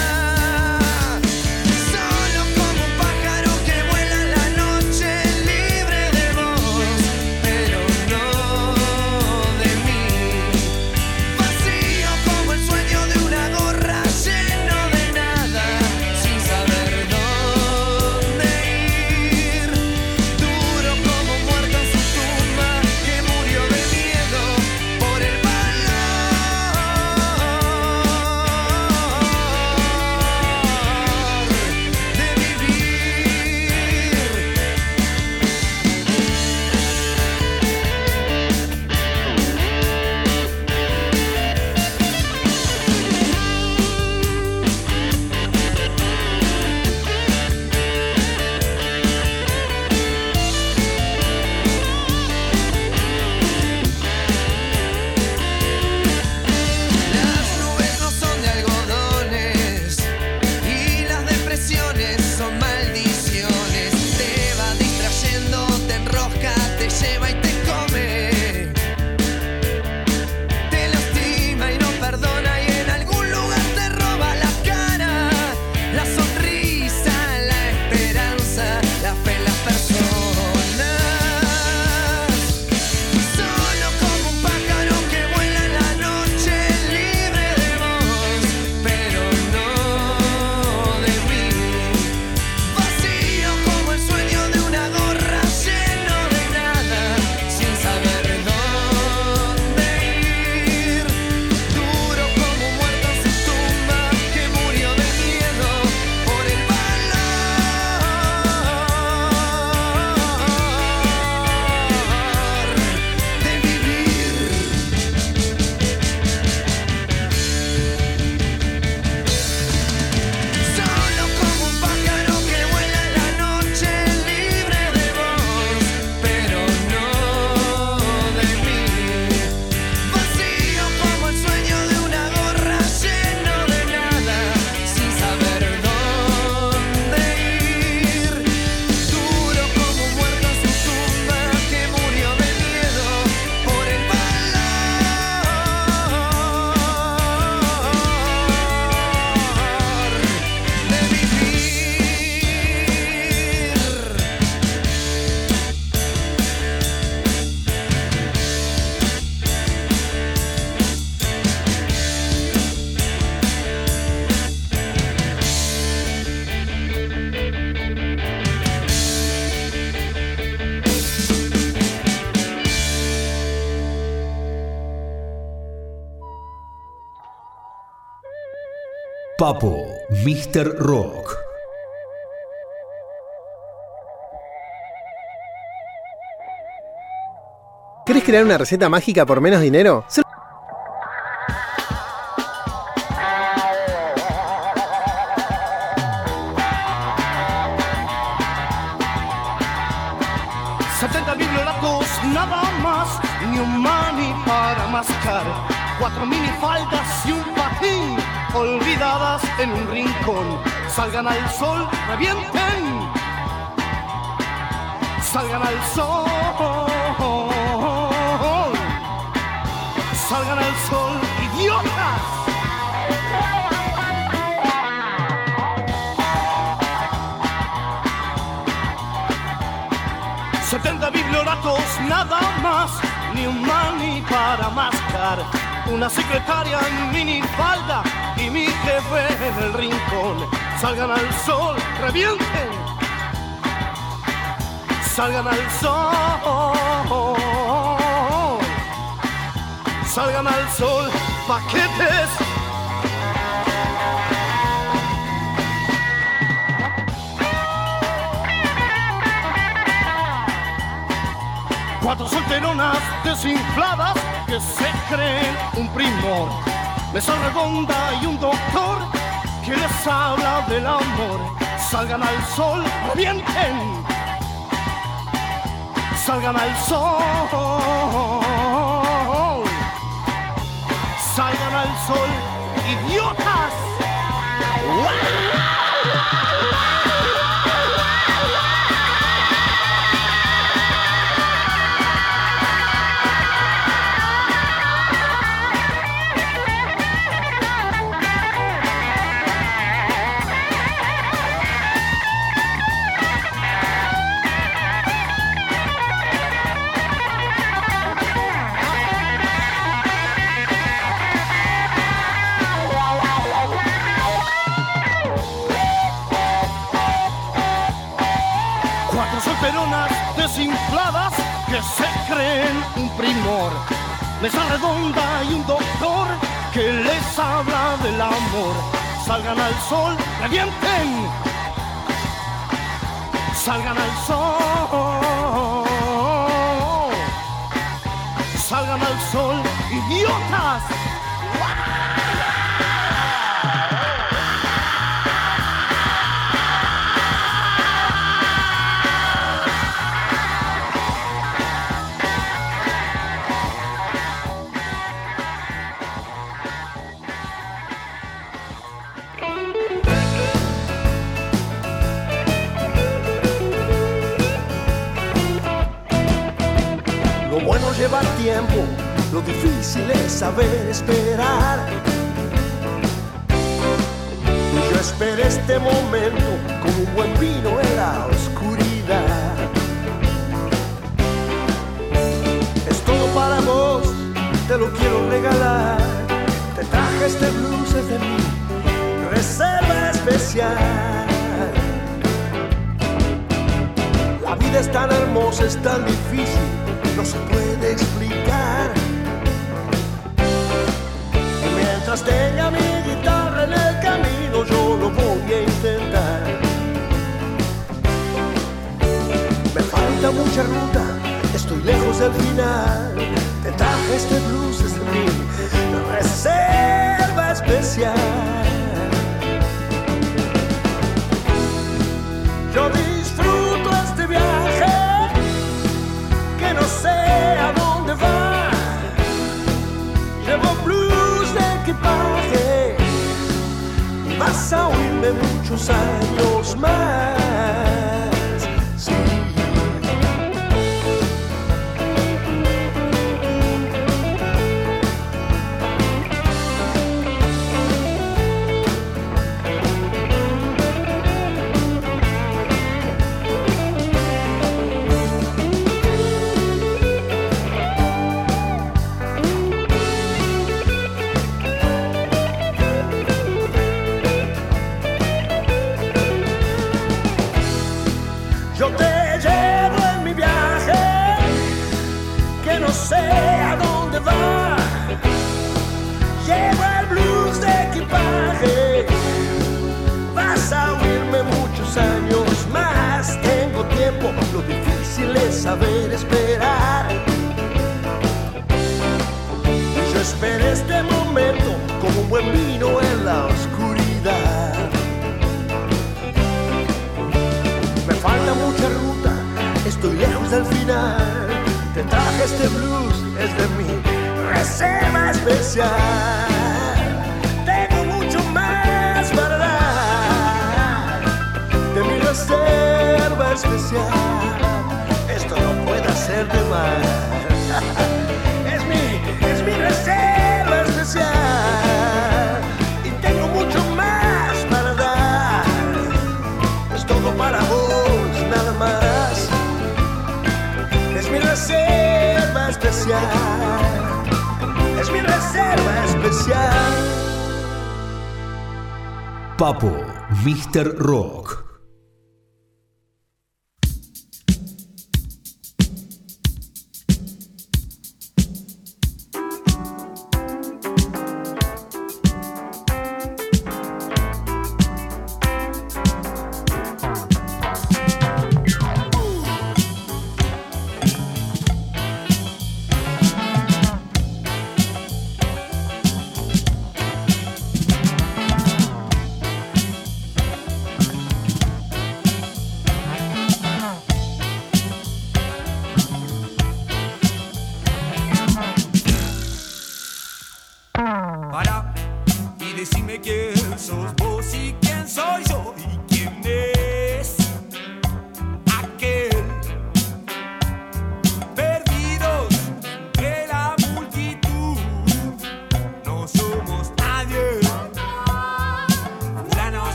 Solo como un pájaro que vuela en la noche, libre de vos, pero no de mí. Vacío como el sueño de una gorra, lleno de nada, sin saber dónde ir. Duro como un muerto en su tumba, que murió de miedo por el valor de vivir. Las nubes no son de algodones y las depresiones son maldiciones. Te va distrayendo, te enrosca, te lleva y te come. Te lastima y no perdona y en algún lugar te roba la cara, la sonrisa, la esperanza, la fe en las personas. Solo como un pájaro que vuela en la noche, libre de vos, pero no de mí. Vacío como el sueño de una gorra, lleno de nada, sin saber dónde ir. Duro como un muerto en su tumba, que murió de miedo por el valor de vivir. Solo como un pájaro que vuela en la noche, libre de vos, pero no de mí. Vacío como el sueño de una gorra, lleno de nada, sin saber dónde ir. Duro como un muerto en su tumba, que murió de miedo por el valor de vivir. Papo, Mr. Rock. ¿Querés crear una receta mágica por menos dinero? $70.000 nada más, ni un mani para mascar. 4 minifaldas y un patín olvidadas en un rincón. Salgan al sol, revienten. Salgan al sol. Salgan al sol, idiotas. $70 biblioratos nada más, ni un mani para mascar. Una secretaria en minifalda y mi jefe en el rincón. Salgan al sol, revienten. salgan al sol, salgan al sol, paquetes. Cuatro solteronas desinfladas que se creen un primor, mesa redonda y un doctor que les habla del amor. Salgan al sol, revienten, salgan al sol, salgan al sol, idiotas. Solteronas desinfladas que se creen un primor, mesa redonda y un doctor que les habla del amor. Salgan al sol, revienten, salgan al sol, salgan al sol, idiotas. Lleva tiempo, lo difícil es saber esperar. Y yo esperé este momento como un buen vino en la oscuridad. Es todo para vos, te lo quiero regalar. Te traje este blues, es de mí, reserva especial. La vida es tan hermosa, es tan difícil, no se puede explicar. Y mientras tenga mi guitarra en el camino, yo lo voy a intentar. Me falta mucha ruta, estoy lejos del final. Te traje este blues, es de mí, reserva especial. Yo disfruto este viaje, que no sé a dónde va. Llevo blues de equipaje y vas a oírme muchos años más. Sí. Yo te llevo en mi viaje, que no sé a dónde va. Llevo el blues de equipaje, vas a oírme muchos años más. Tengo tiempo, lo difícil es saber esperar. Y yo esperé este momento como un buen vino en la oscuridad. Me falta mucha ruta, estoy lejos del final. Te traje este blues, es de mi reserva especial. Tengo mucho más para dar de mi reserva especial. Esto no puede hacer de mal. Es mi reserva especial. Y tengo mucho más para dar. Es todo para vos, nada más. Es mi reserva especial. Es mi reserva especial. Papo, Mr. Rock.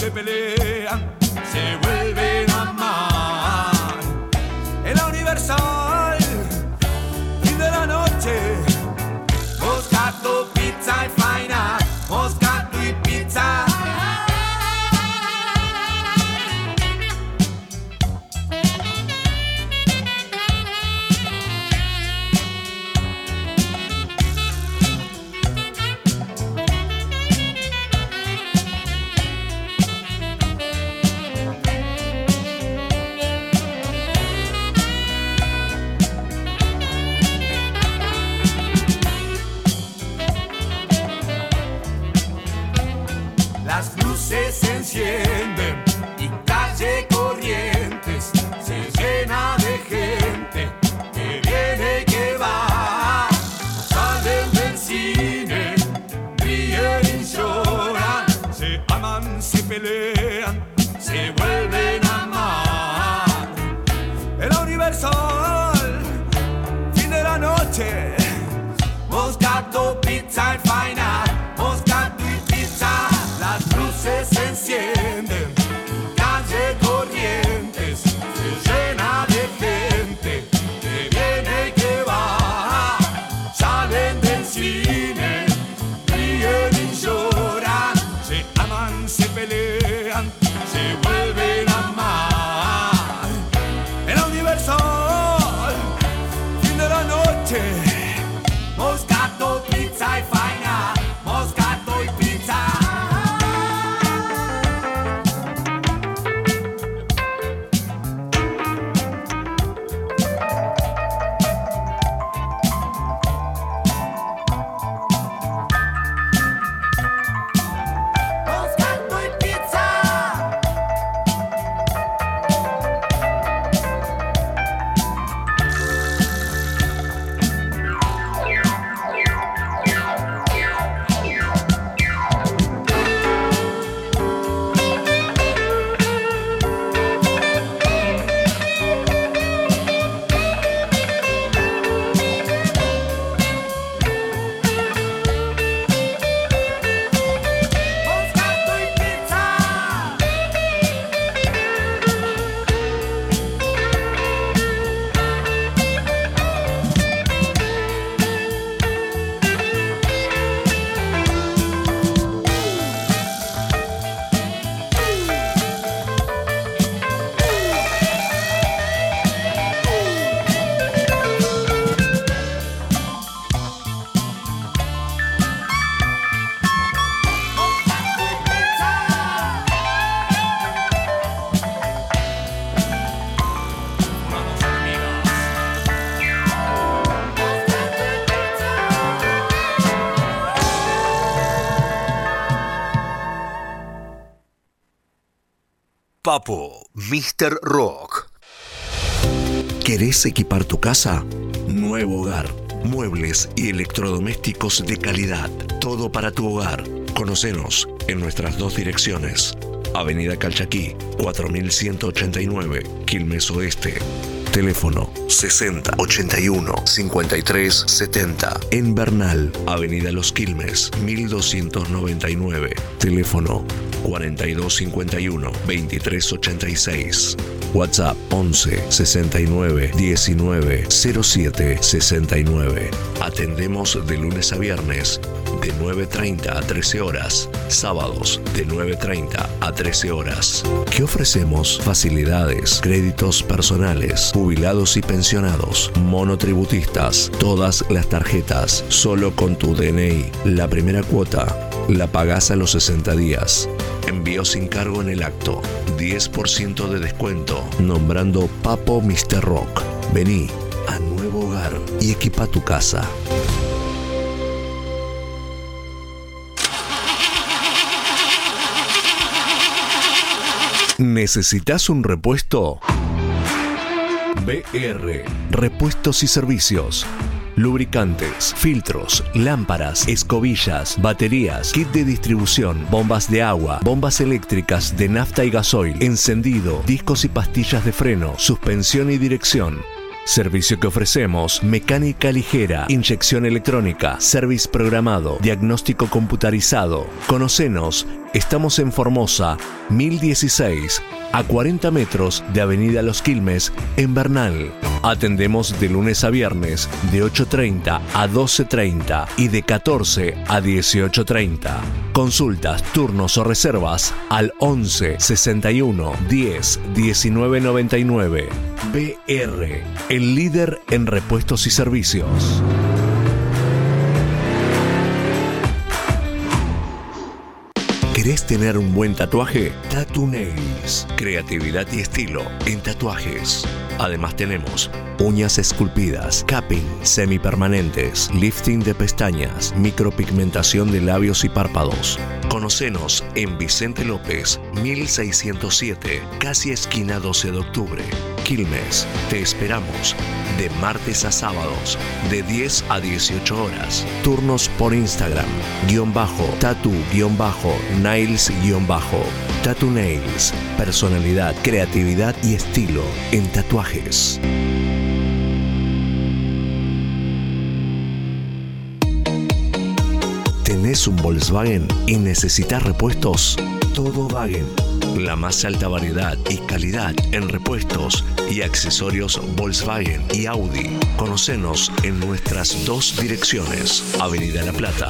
se pelean, se vuelven a amar. En la Universal, fin de la noche, Moscato, pizza y faina, Moscato y pizza. Las luces se encienden y calle Corrientes se llena de gente que viene y que va. Salen del cine, ríen y lloran, se aman, se pelean, se vuelven a amar. En la Universal, fin de la noche, Moscato, pizza y faina, Moscato y pizza. Las luces se encienden, calle Corrientes se llena de gente que viene y que va. Salen del cine, ríen y lloran, se aman, se pelean, se vuelven a amar. En la Universal, fin de la noche, Moscato, pizza y faina, Moscato y pizza. Moscato y pizza. Moscato y pizza. Papo, Mr. Rock. ¿Querés equipar tu casa? Nuevo hogar. Muebles y electrodomésticos de calidad. Todo para tu hogar. Conocenos en nuestras dos direcciones. Avenida Calchaquí, 4189, Quilmes Oeste. Teléfono 60 81 53 70. En Bernal, Avenida Los Quilmes, 1299. Teléfono 4251 2386. WhatsApp 11 69 19 07 69. Atendemos de lunes a viernes de 9:30 a 13 horas. Sábados de 9:30 a 13 horas. ¿Qué ofrecemos? Facilidades, créditos personales, jubilados y pensionados, monotributistas, todas las tarjetas, solo con tu DNI. La primera cuota la pagás a los 60 días. Envío sin cargo en el acto. 10% de descuento nombrando Papo Mr. Rock. Vení a Nuevo Hogar y equipa tu casa. ¿Necesitas un repuesto? BR Repuestos y Servicios. Lubricantes, filtros, lámparas, escobillas, baterías, kit de distribución, bombas de agua, bombas eléctricas de nafta y gasoil, encendido, discos y pastillas de freno, suspensión y dirección. Servicio que ofrecemos: mecánica ligera, inyección electrónica, service programado, diagnóstico computarizado. Conocenos, estamos en Formosa, 1016, a 40 metros de Avenida Los Quilmes, en Bernal. Atendemos de lunes a viernes, de 8:30 a 12:30 y de 14 a 18:30. Consultas, turnos o reservas al 11 61 10 19 99. BR, el líder en repuestos y servicios. ¿Querés tener un buen tatuaje? Tattoo Nails. Creatividad y estilo en tatuajes. Además tenemos uñas esculpidas, capping, semipermanentes, lifting de pestañas, micropigmentación de labios y párpados. Conocenos en Vicente López, 1607, casi esquina 12 de octubre. Quilmes. Te esperamos de martes a sábados, de 10 a 18 horas. Turnos por Instagram, _tatu_nails_. Tattoo Nails. Personalidad, creatividad y estilo en tatuajes. ¿Tenés un Volkswagen y necesitas repuestos? Todo Wagen. La más alta variedad y calidad en repuestos y accesorios Volkswagen y Audi. Conocenos en nuestras dos direcciones: Avenida La Plata,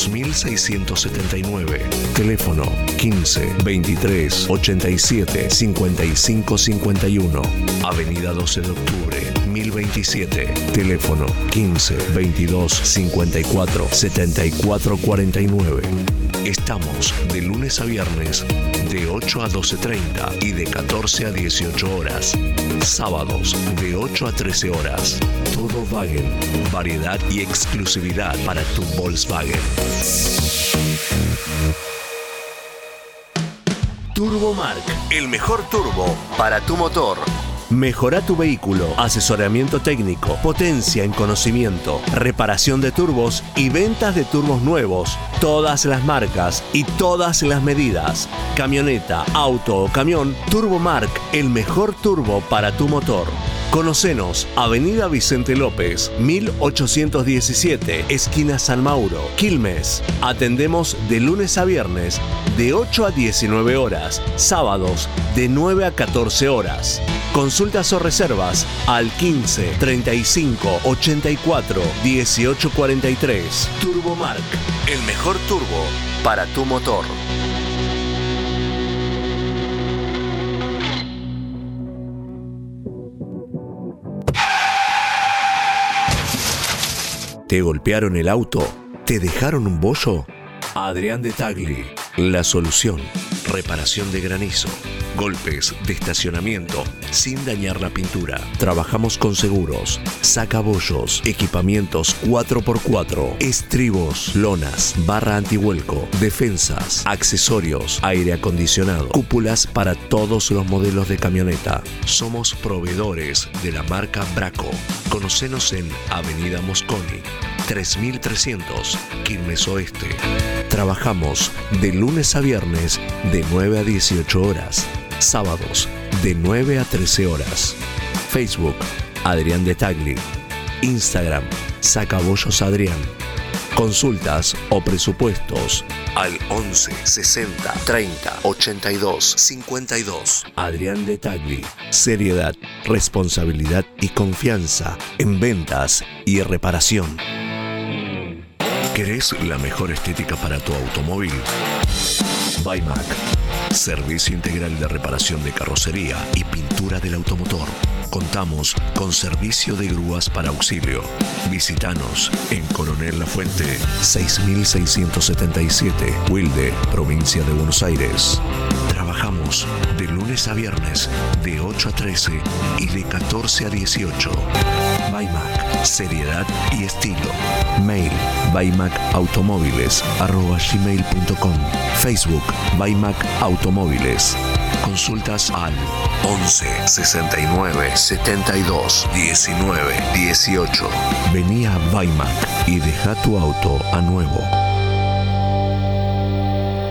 2679. Teléfono 15 23 87 55 51. Avenida 12 de octubre, 1027. Teléfono 15 22 54 74 49. Estamos de lunes a viernes de 8 a 12:30 y de 14 a 18 horas. Sábados de 8 a 13 horas. Todo Wagen. Variedad y exclusividad para tu Volkswagen. Turbomark. El mejor turbo para tu motor. Mejora tu vehículo, asesoramiento técnico, potencia en conocimiento, reparación de turbos y ventas de turbos nuevos. Todas las marcas y todas las medidas. Camioneta, auto o camión, Turbomark, el mejor turbo para tu motor. Conocenos, Avenida Vicente López, 1817, esquina San Mauro, Quilmes. Atendemos de lunes a viernes, de 8 a 19 horas, sábados de 9 a 14 horas. Consultas o reservas al 15 35 84 18 43. Turbomark, el mejor turbo para tu motor. ¿Te golpearon el auto? ¿Te dejaron un bollo? Adrián de Tagli, la solución. Reparación de granizo, golpes de estacionamiento sin dañar la pintura. Trabajamos con seguros, sacabollos, equipamientos 4x4, estribos, lonas, barra antivuelco, defensas, accesorios, aire acondicionado, cúpulas para todos los modelos de camioneta. Somos proveedores de la marca Braco. Conocenos en Avenida Mosconi, 3300, Quilmes Oeste. Trabajamos de lunes a viernes de 9 a 18 horas, sábados de 9 a 13 horas. Facebook, Adrián de Tagli. Instagram, Sacabollos Adrián. Consultas o presupuestos al 11 60 30 82 52. Adrián de Tagli. Seriedad, responsabilidad y confianza en ventas y reparación. ¿Querés la mejor estética para tu automóvil? Baimac. Servicio integral de reparación de carrocería y pintura del automotor. Contamos con servicio de grúas para auxilio. Visítanos en Coronel Lafuente, 6677, Wilde, provincia de Buenos Aires. Trabajamos de lunes a viernes de 8 a 13 y de 14 a 18. Baimac, seriedad y estilo. Mail baimacautomóviles@gmail.com. Facebook Baimac Automóviles. Consultas al 11 69 72 19 18. Vení a Baimac y deja tu auto a nuevo.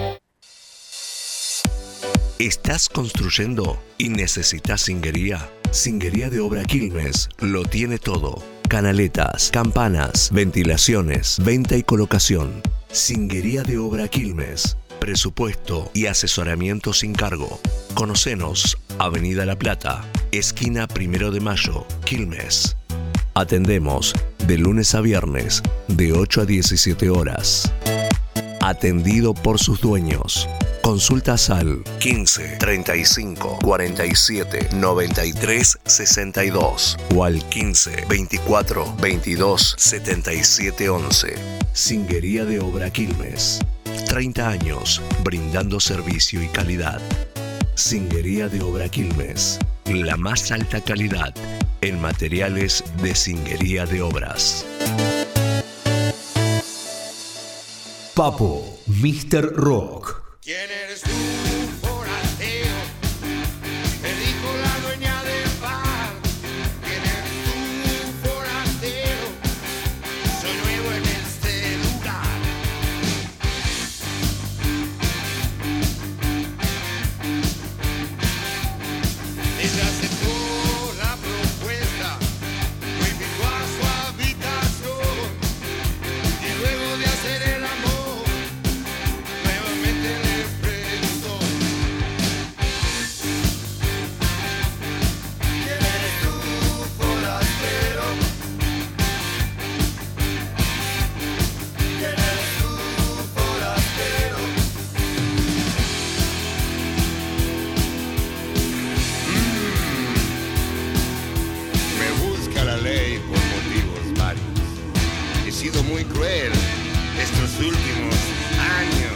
¿Estás construyendo y necesitas singuería? Singuería de Obra Quilmes lo tiene todo. Canaletas, campanas, ventilaciones, venta y colocación. Singuería de Obra Quilmes. Presupuesto y asesoramiento sin cargo. Conocenos, Avenida La Plata, esquina 1 de Mayo, Quilmes. Atendemos de lunes a viernes, de 8 a 17 horas. Atendido por sus dueños. Consultas al 15 35 47 93 62 o al 15 24 22 77 11. Singuería de Obra Quilmes. 30 años brindando servicio y calidad. Singuería de Obra Quilmes. La más alta calidad en materiales de singuería de obras. Papo, Mr. Rock. ¿Quién eres tú, forastero? Me dijo la dueña del bar. ¿Quién eres tú, forastero? Soy nuevo en este lugar. Ella aceptó la propuesta, lo invitó a su habitación y luego de hacer el amor, nuevamente le preguntó: ¿quién eres tú, forastero? ¿Quién eres tú, forastero? Me busca la ley por motivos varios. He sido muy cruel estos últimos años.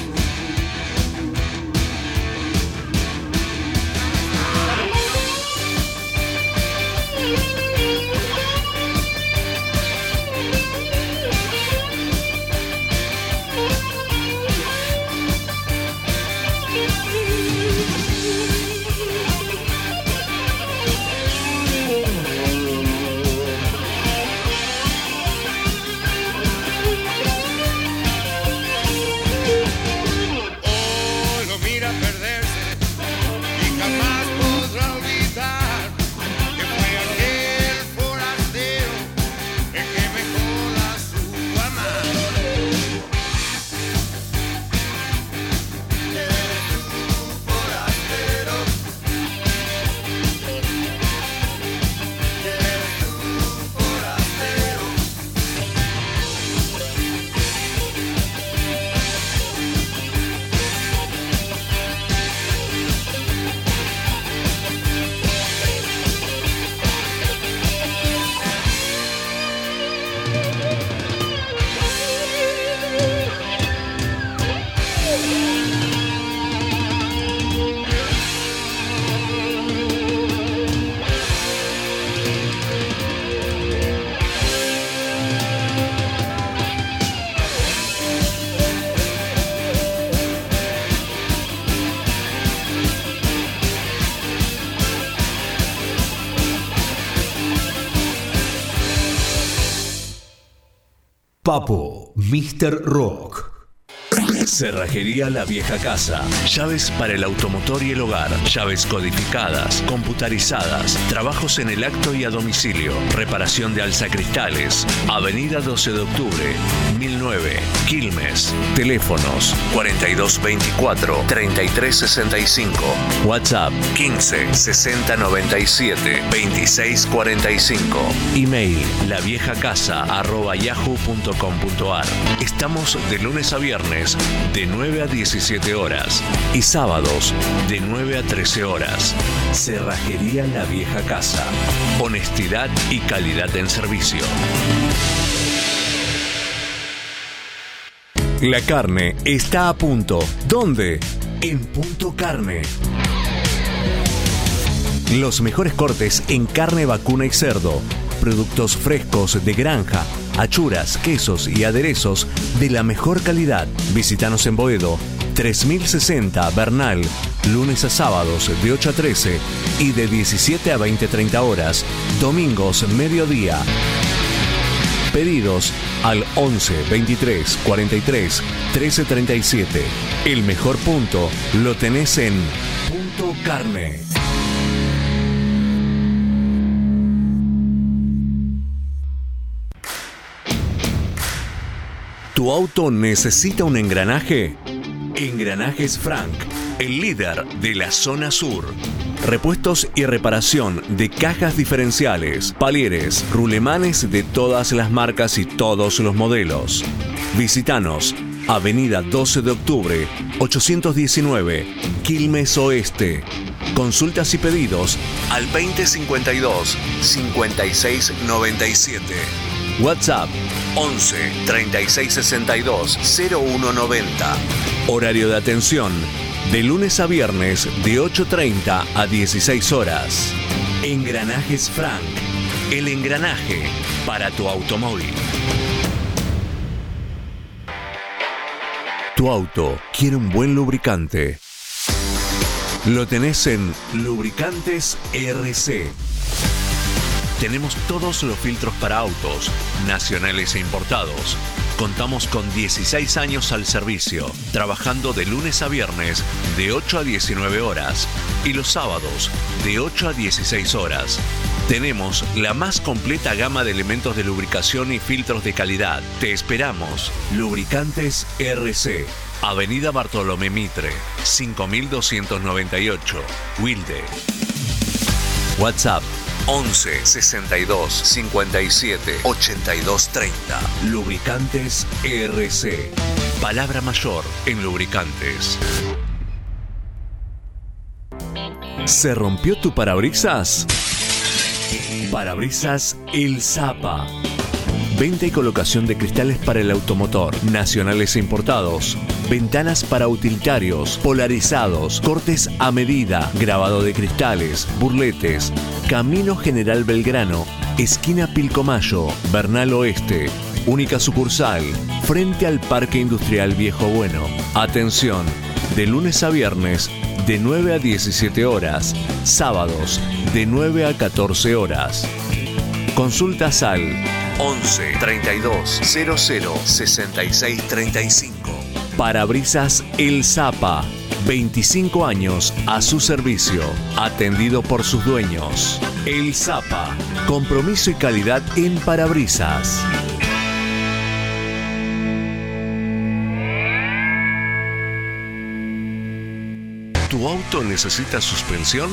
Hoy lo mira perderse y jamás podrá olvidar que fue aquel forastero el que mejor la supo amar. ¿Quién eres tú, forastero? ¿Quién eres tú, forastero? Papo, Mr. Rock. Cerrajería La Vieja Casa. Llaves para el automotor y el hogar. Llaves codificadas, computarizadas. Trabajos en el acto y a domicilio. Reparación de alzacristales. Avenida 12 de octubre, 1009, Quilmes. Teléfonos 4224 3365. WhatsApp 15 60 97 26 45. Email laviejacasa@yahoo.com.ar. Estamos de lunes a viernes de 9 a 17 horas y sábados de 9 a 13 horas. Cerrajería La Vieja Casa. Honestidad y calidad en servicio. La carne está a punto. ¿Dónde? En Punto Carne. Los mejores cortes en carne vacuna y cerdo. Productos frescos de granja, achuras, quesos y aderezos de la mejor calidad. Visítanos en Boedo, 3060 Bernal, lunes a sábados de 8 a 13 y de 17 a 20-30 horas, domingos mediodía. Pedidos al 11 23 43 13 37. El mejor punto lo tenés en Punto Carne. ¿Tu auto necesita un engranaje? Engranajes Frank, el líder de la zona sur. Repuestos y reparación de cajas diferenciales, palieres, rulemanes de todas las marcas y todos los modelos. Visítanos, Avenida 12 de Octubre, 819, Quilmes Oeste. Consultas y pedidos al 2052-5697. WhatsApp 11 36 62 0190. Horario de atención de lunes a viernes de 8:30 a 16 horas. Engranajes Frank, el engranaje para tu automóvil. Tu auto quiere un buen lubricante. Lo tenés en Lubricantes RC. Tenemos todos los filtros para autos, nacionales e importados. Contamos con 16 años al servicio, trabajando de lunes a viernes de 8 a 19 horas y los sábados de 8 a 16 horas. Tenemos la más completa gama de elementos de lubricación y filtros de calidad. Te esperamos. Lubricantes RC. Avenida Bartolomé Mitre, 5298, Wilde. WhatsApp 11 62 57 82 30. Lubricantes RC. Palabra mayor en lubricantes. ¿Se rompió tu parabrisas? Parabrisas El Zapa. Venta y colocación de cristales para el automotor, nacionales e importados. Ventanas para utilitarios, polarizados, cortes a medida, grabado de cristales, burletes. Camino General Belgrano, esquina Pilcomayo, Bernal Oeste. Única sucursal, frente al Parque Industrial Viejo Bueno. Atención, de lunes a viernes, de 9 a 17 horas. Sábados, de 9 a 14 horas. Consultas al 11 32 00 66 35. Parabrisas El Zapa. 25 años a su servicio. Atendido por sus dueños. El Zapa. Compromiso y calidad en parabrisas. ¿Tu auto necesita suspensión?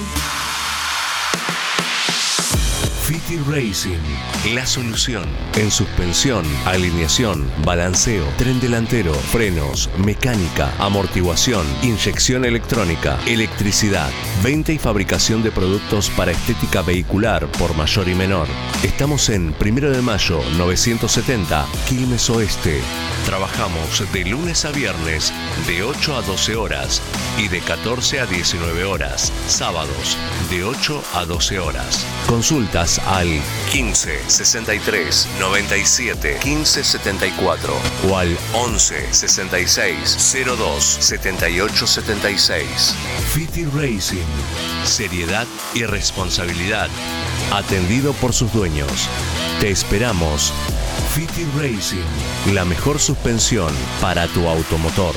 Fiti Racing, la solución en suspensión, alineación, balanceo, tren delantero, frenos, mecánica, amortiguación, inyección electrónica, electricidad, venta y fabricación de productos para estética vehicular por mayor y menor. Estamos en 1 de Mayo 970, Quilmes Oeste. Trabajamos de lunes a viernes de 8 a 12 horas y de 14 a 19 horas, sábados de 8 a 12 horas. Consultas al 15 63 97 15 74 o al 11 66 02 78 76. Fiti Racing, seriedad y responsabilidad. Atendido por sus dueños. Te esperamos. Fiti Racing, la mejor suspensión para tu automotor.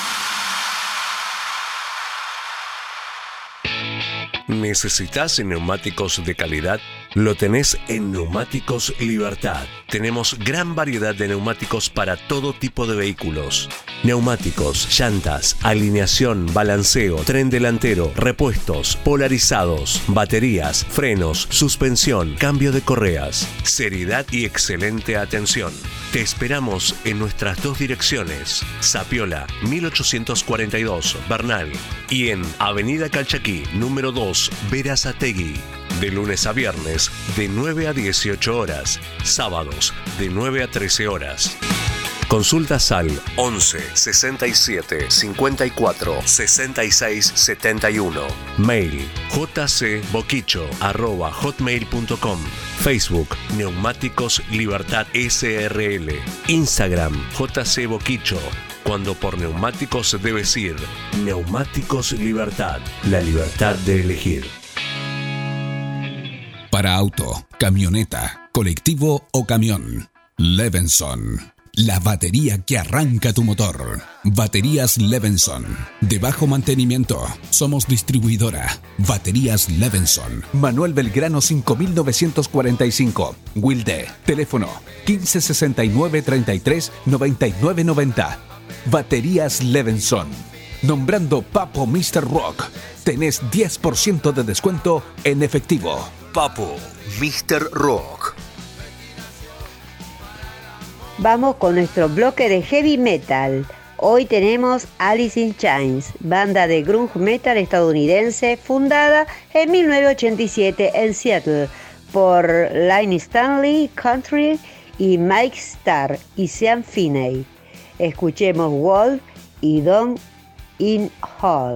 ¿Necesitas neumáticos de calidad? Lo tenés en Neumáticos Libertad. Tenemos gran variedad de neumáticos para todo tipo de vehículos. Neumáticos, llantas, alineación, balanceo, tren delantero, repuestos, polarizados, baterías, frenos, suspensión, cambio de correas. Seriedad y excelente atención. Te esperamos en nuestras dos direcciones. Sapiola, 1842, Bernal. Y en Avenida Calchaquí, número 2, Berazategui. De lunes a viernes, de 9 a 18 horas. Sábados, de 9 a 13 horas. Consultas al 11 67 54 66 71. Mail jcboquicho@hotmail.com. Facebook Neumáticos Libertad SRL. Instagram JC Boquicho. Cuando por neumáticos debes ir. Neumáticos Libertad. La libertad de elegir. Para auto, camioneta, colectivo o camión. Levenson. la batería que arranca tu motor. Baterías Levenson. De bajo mantenimiento. Somos distribuidora. Baterías Levenson. Manuel Belgrano 5945. Wilde. Teléfono 1569 33 99 90. Baterías Levenson. Nombrando Papo Mr. Rock, tenés 10% de descuento en efectivo. Papo Mr. Rock. Vamos con nuestro bloque de heavy metal. Hoy tenemos Alice in Chains, banda de grunge metal estadounidense fundada en 1987 en Seattle por Lynne Stanley Country y Mike Starr y Sean Finney. Escuchemos Wolf y Don in Hall.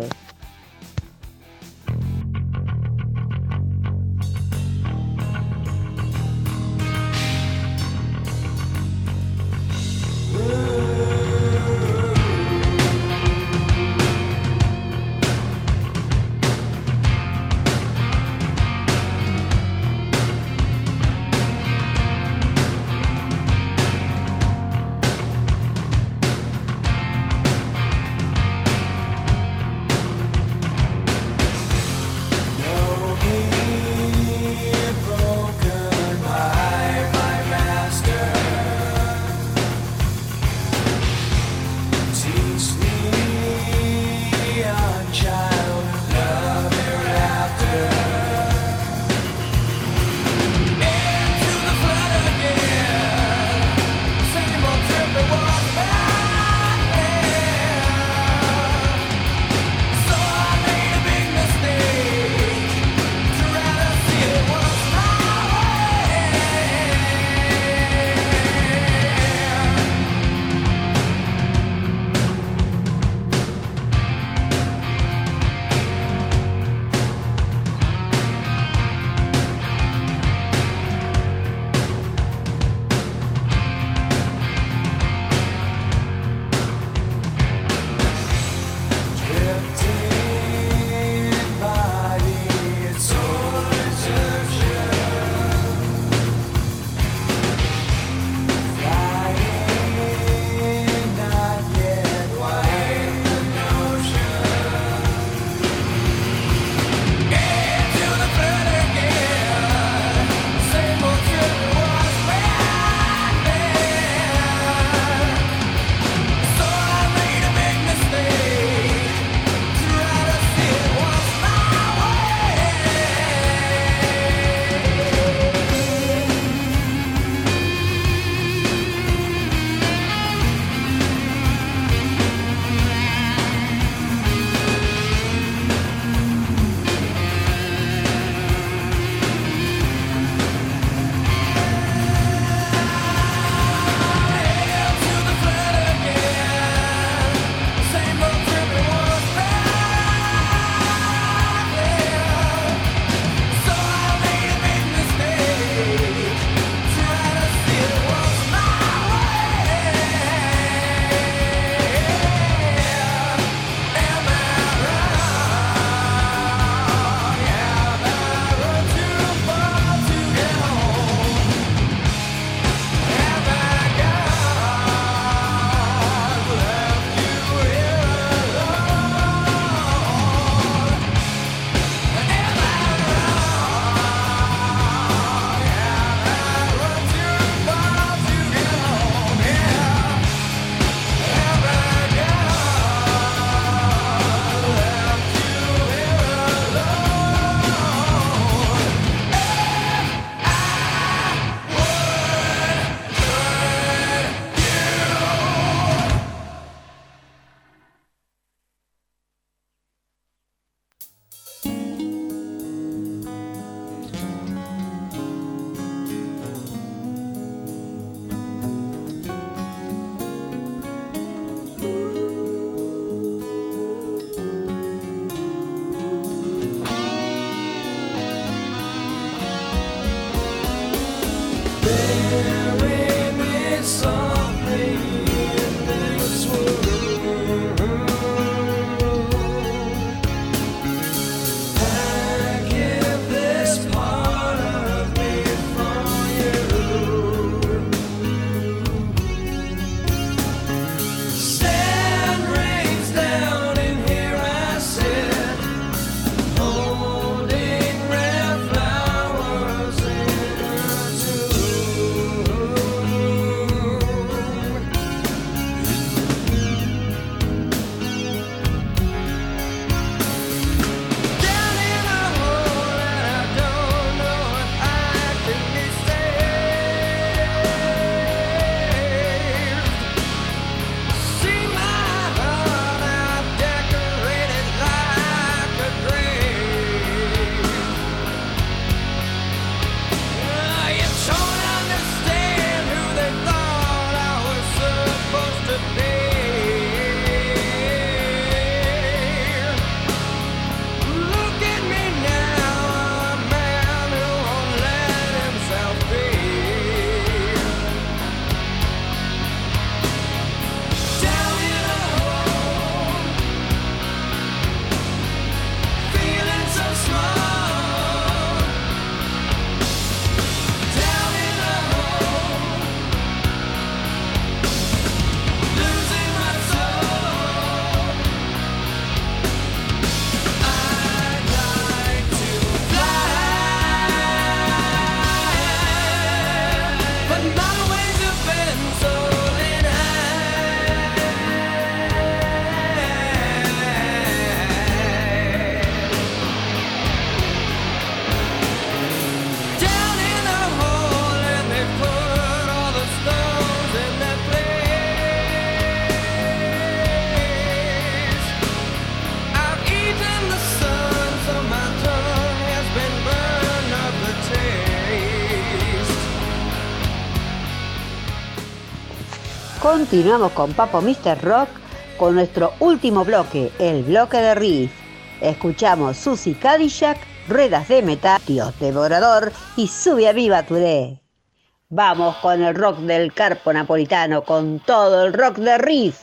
Continuamos con Papo Mr. Rock con nuestro último bloque, el bloque de riff. Escuchamos Susie Cadillac, Ruedas de Metal, Dios Devorador y Sube a Viva Touré. Vamos con el rock del Carpo Napolitano, con todo el rock de riff.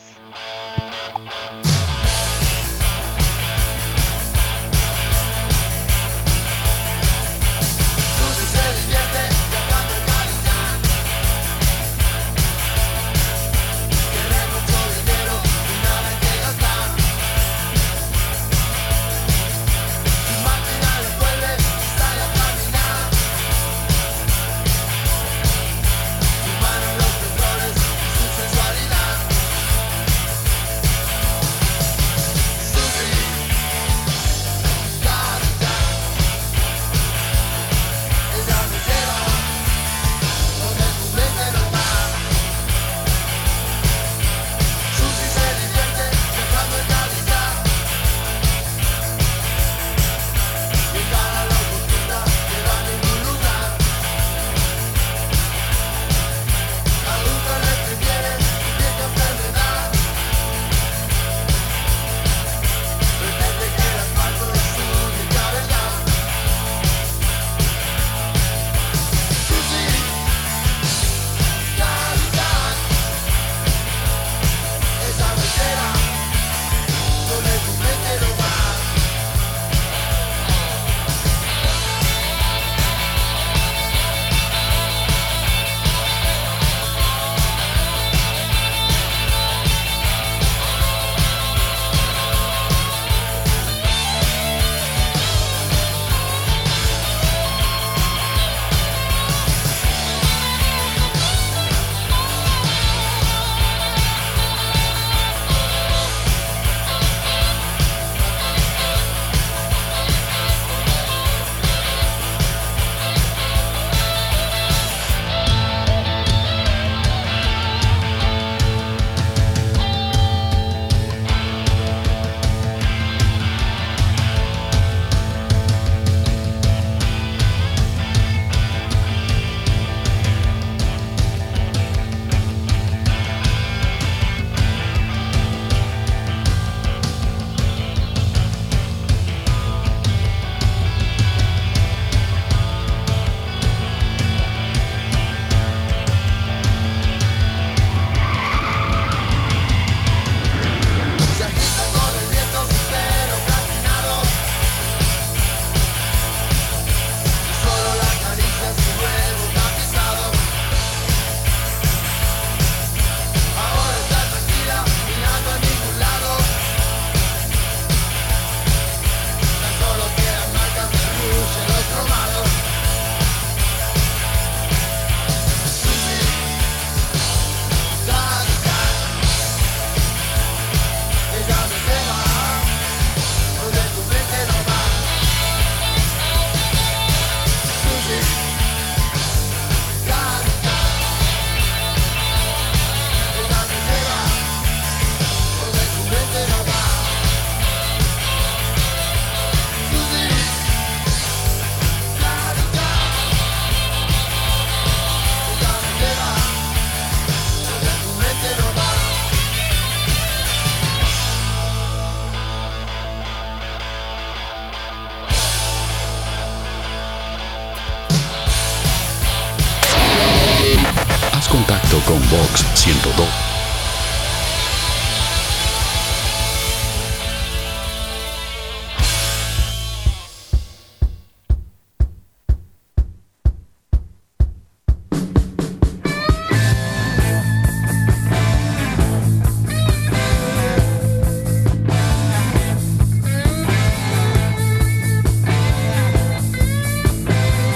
Contacto con Vox 102.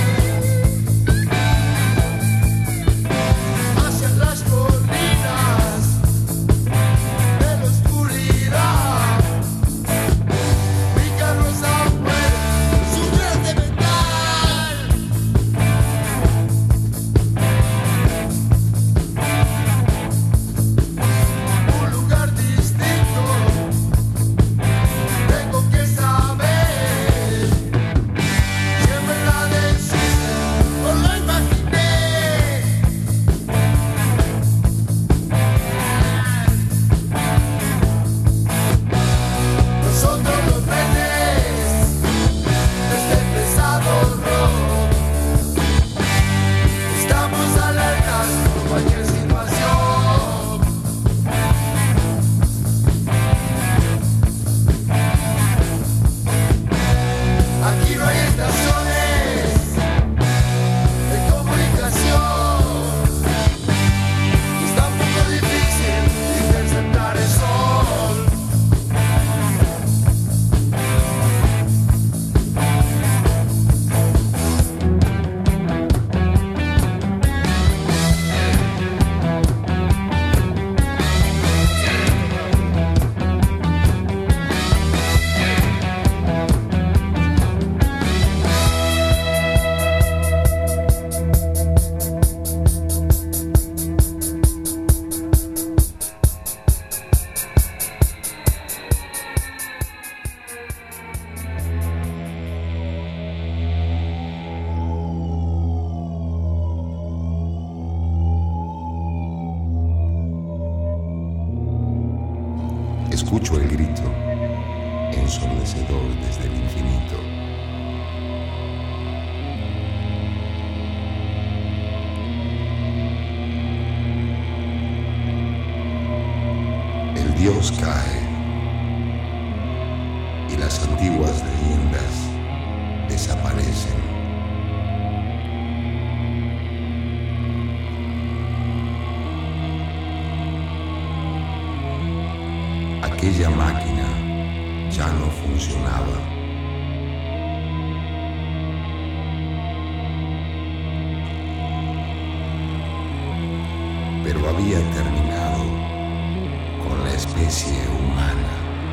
Hacia las colinas escucho el grito ensordecedor desde el infinito. El dios cae y las antiguas leyendas desaparecen. Aquella máquina ya no funcionaba. Pero había terminado con la especie humana.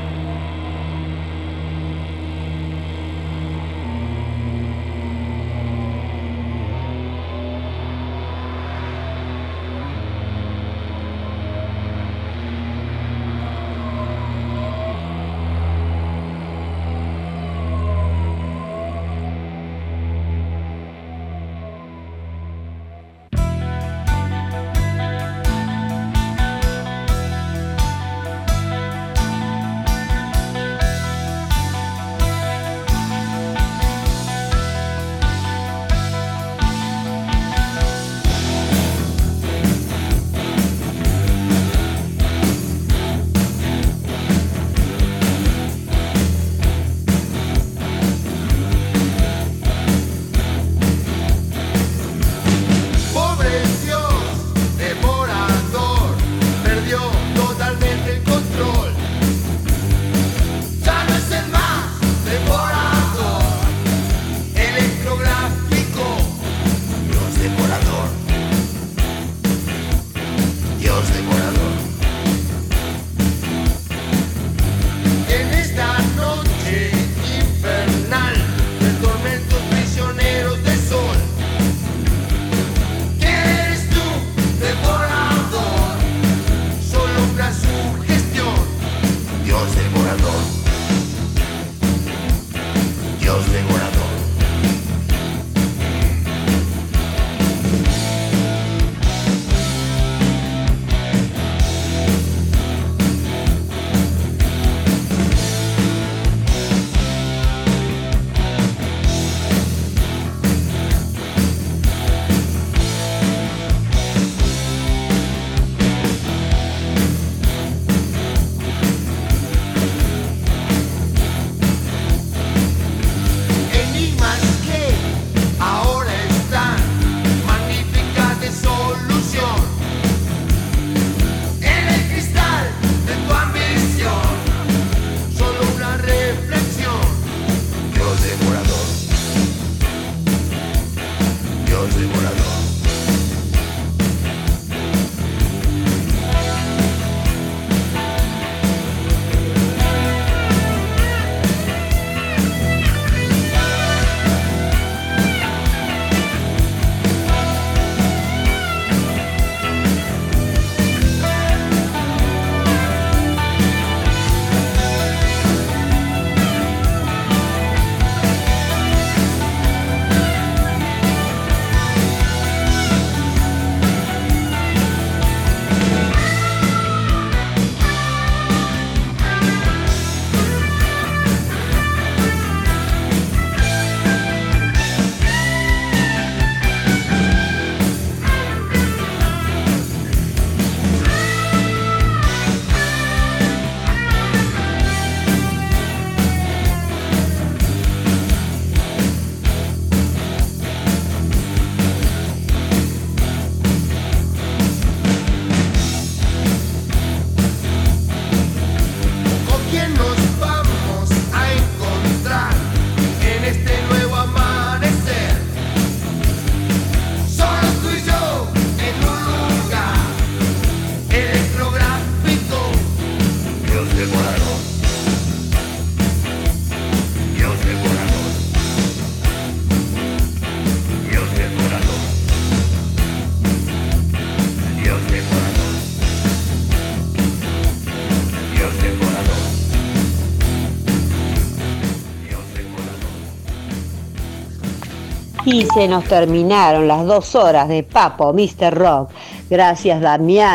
Y se nos terminaron las 2 horas de Papo, Mr. Rock. Gracias, Damián.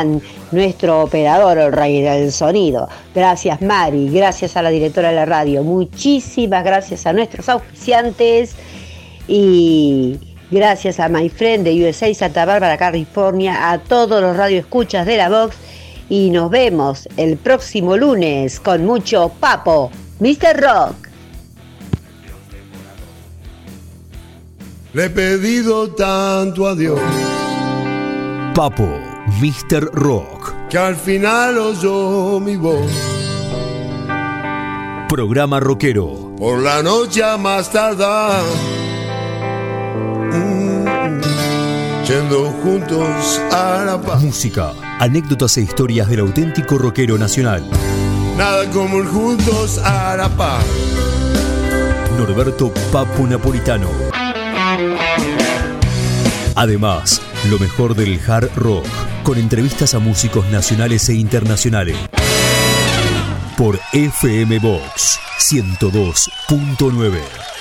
nuestro operador, el rey del sonido. Gracias Mari, gracias a la directora de la radio, muchísimas gracias a nuestros auspiciantes y gracias a My Friend de USA, Santa Bárbara, California, a todos los radioescuchas de la Vox y nos vemos el próximo lunes con mucho papo, Mr. Rock. Le he pedido tanto a Dios, Papo, Mr. Rock, que al final oyó mi voz. Programa rockero. Por la noche a más tardar, yendo juntos a la paz. Música, anécdotas e historias del auténtico rockero nacional. Nada como el juntos a la paz. Norberto Papo Napolitano. Además, lo mejor del hard rock, con entrevistas a músicos nacionales e internacionales. Por FM Vox 102.9.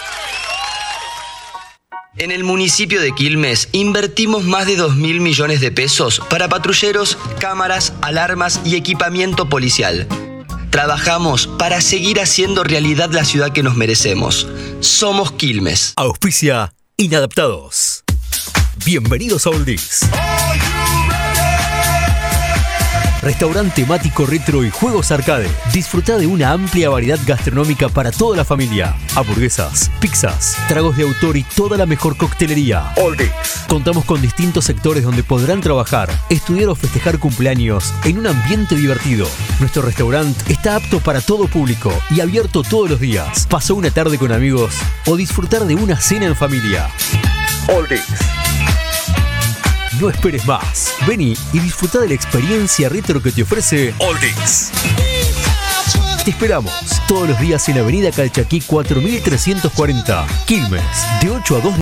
En el municipio de Quilmes invertimos más de 2.000 millones de pesos para patrulleros, cámaras, alarmas y equipamiento policial. Trabajamos para seguir haciendo realidad la ciudad que nos merecemos. Somos Quilmes. Auspicia Inadaptados. Bienvenidos a Oldies. Restaurante temático retro y juegos arcade. Disfruta de una amplia variedad gastronómica para toda la familia. Hamburguesas, pizzas, tragos de autor y toda la mejor coctelería. Oldies. Contamos con distintos sectores donde podrán trabajar, estudiar o festejar cumpleaños en un ambiente divertido. Nuestro restaurante está apto para todo público y abierto todos los días. Pasó una tarde con amigos o disfrutar de una cena en familia. Oldies. No esperes más. Vení y disfruta de la experiencia retro que te ofrece Oldies. Te esperamos todos los días en Avenida Calchaquí 4340, Quilmes, de 8 a 2.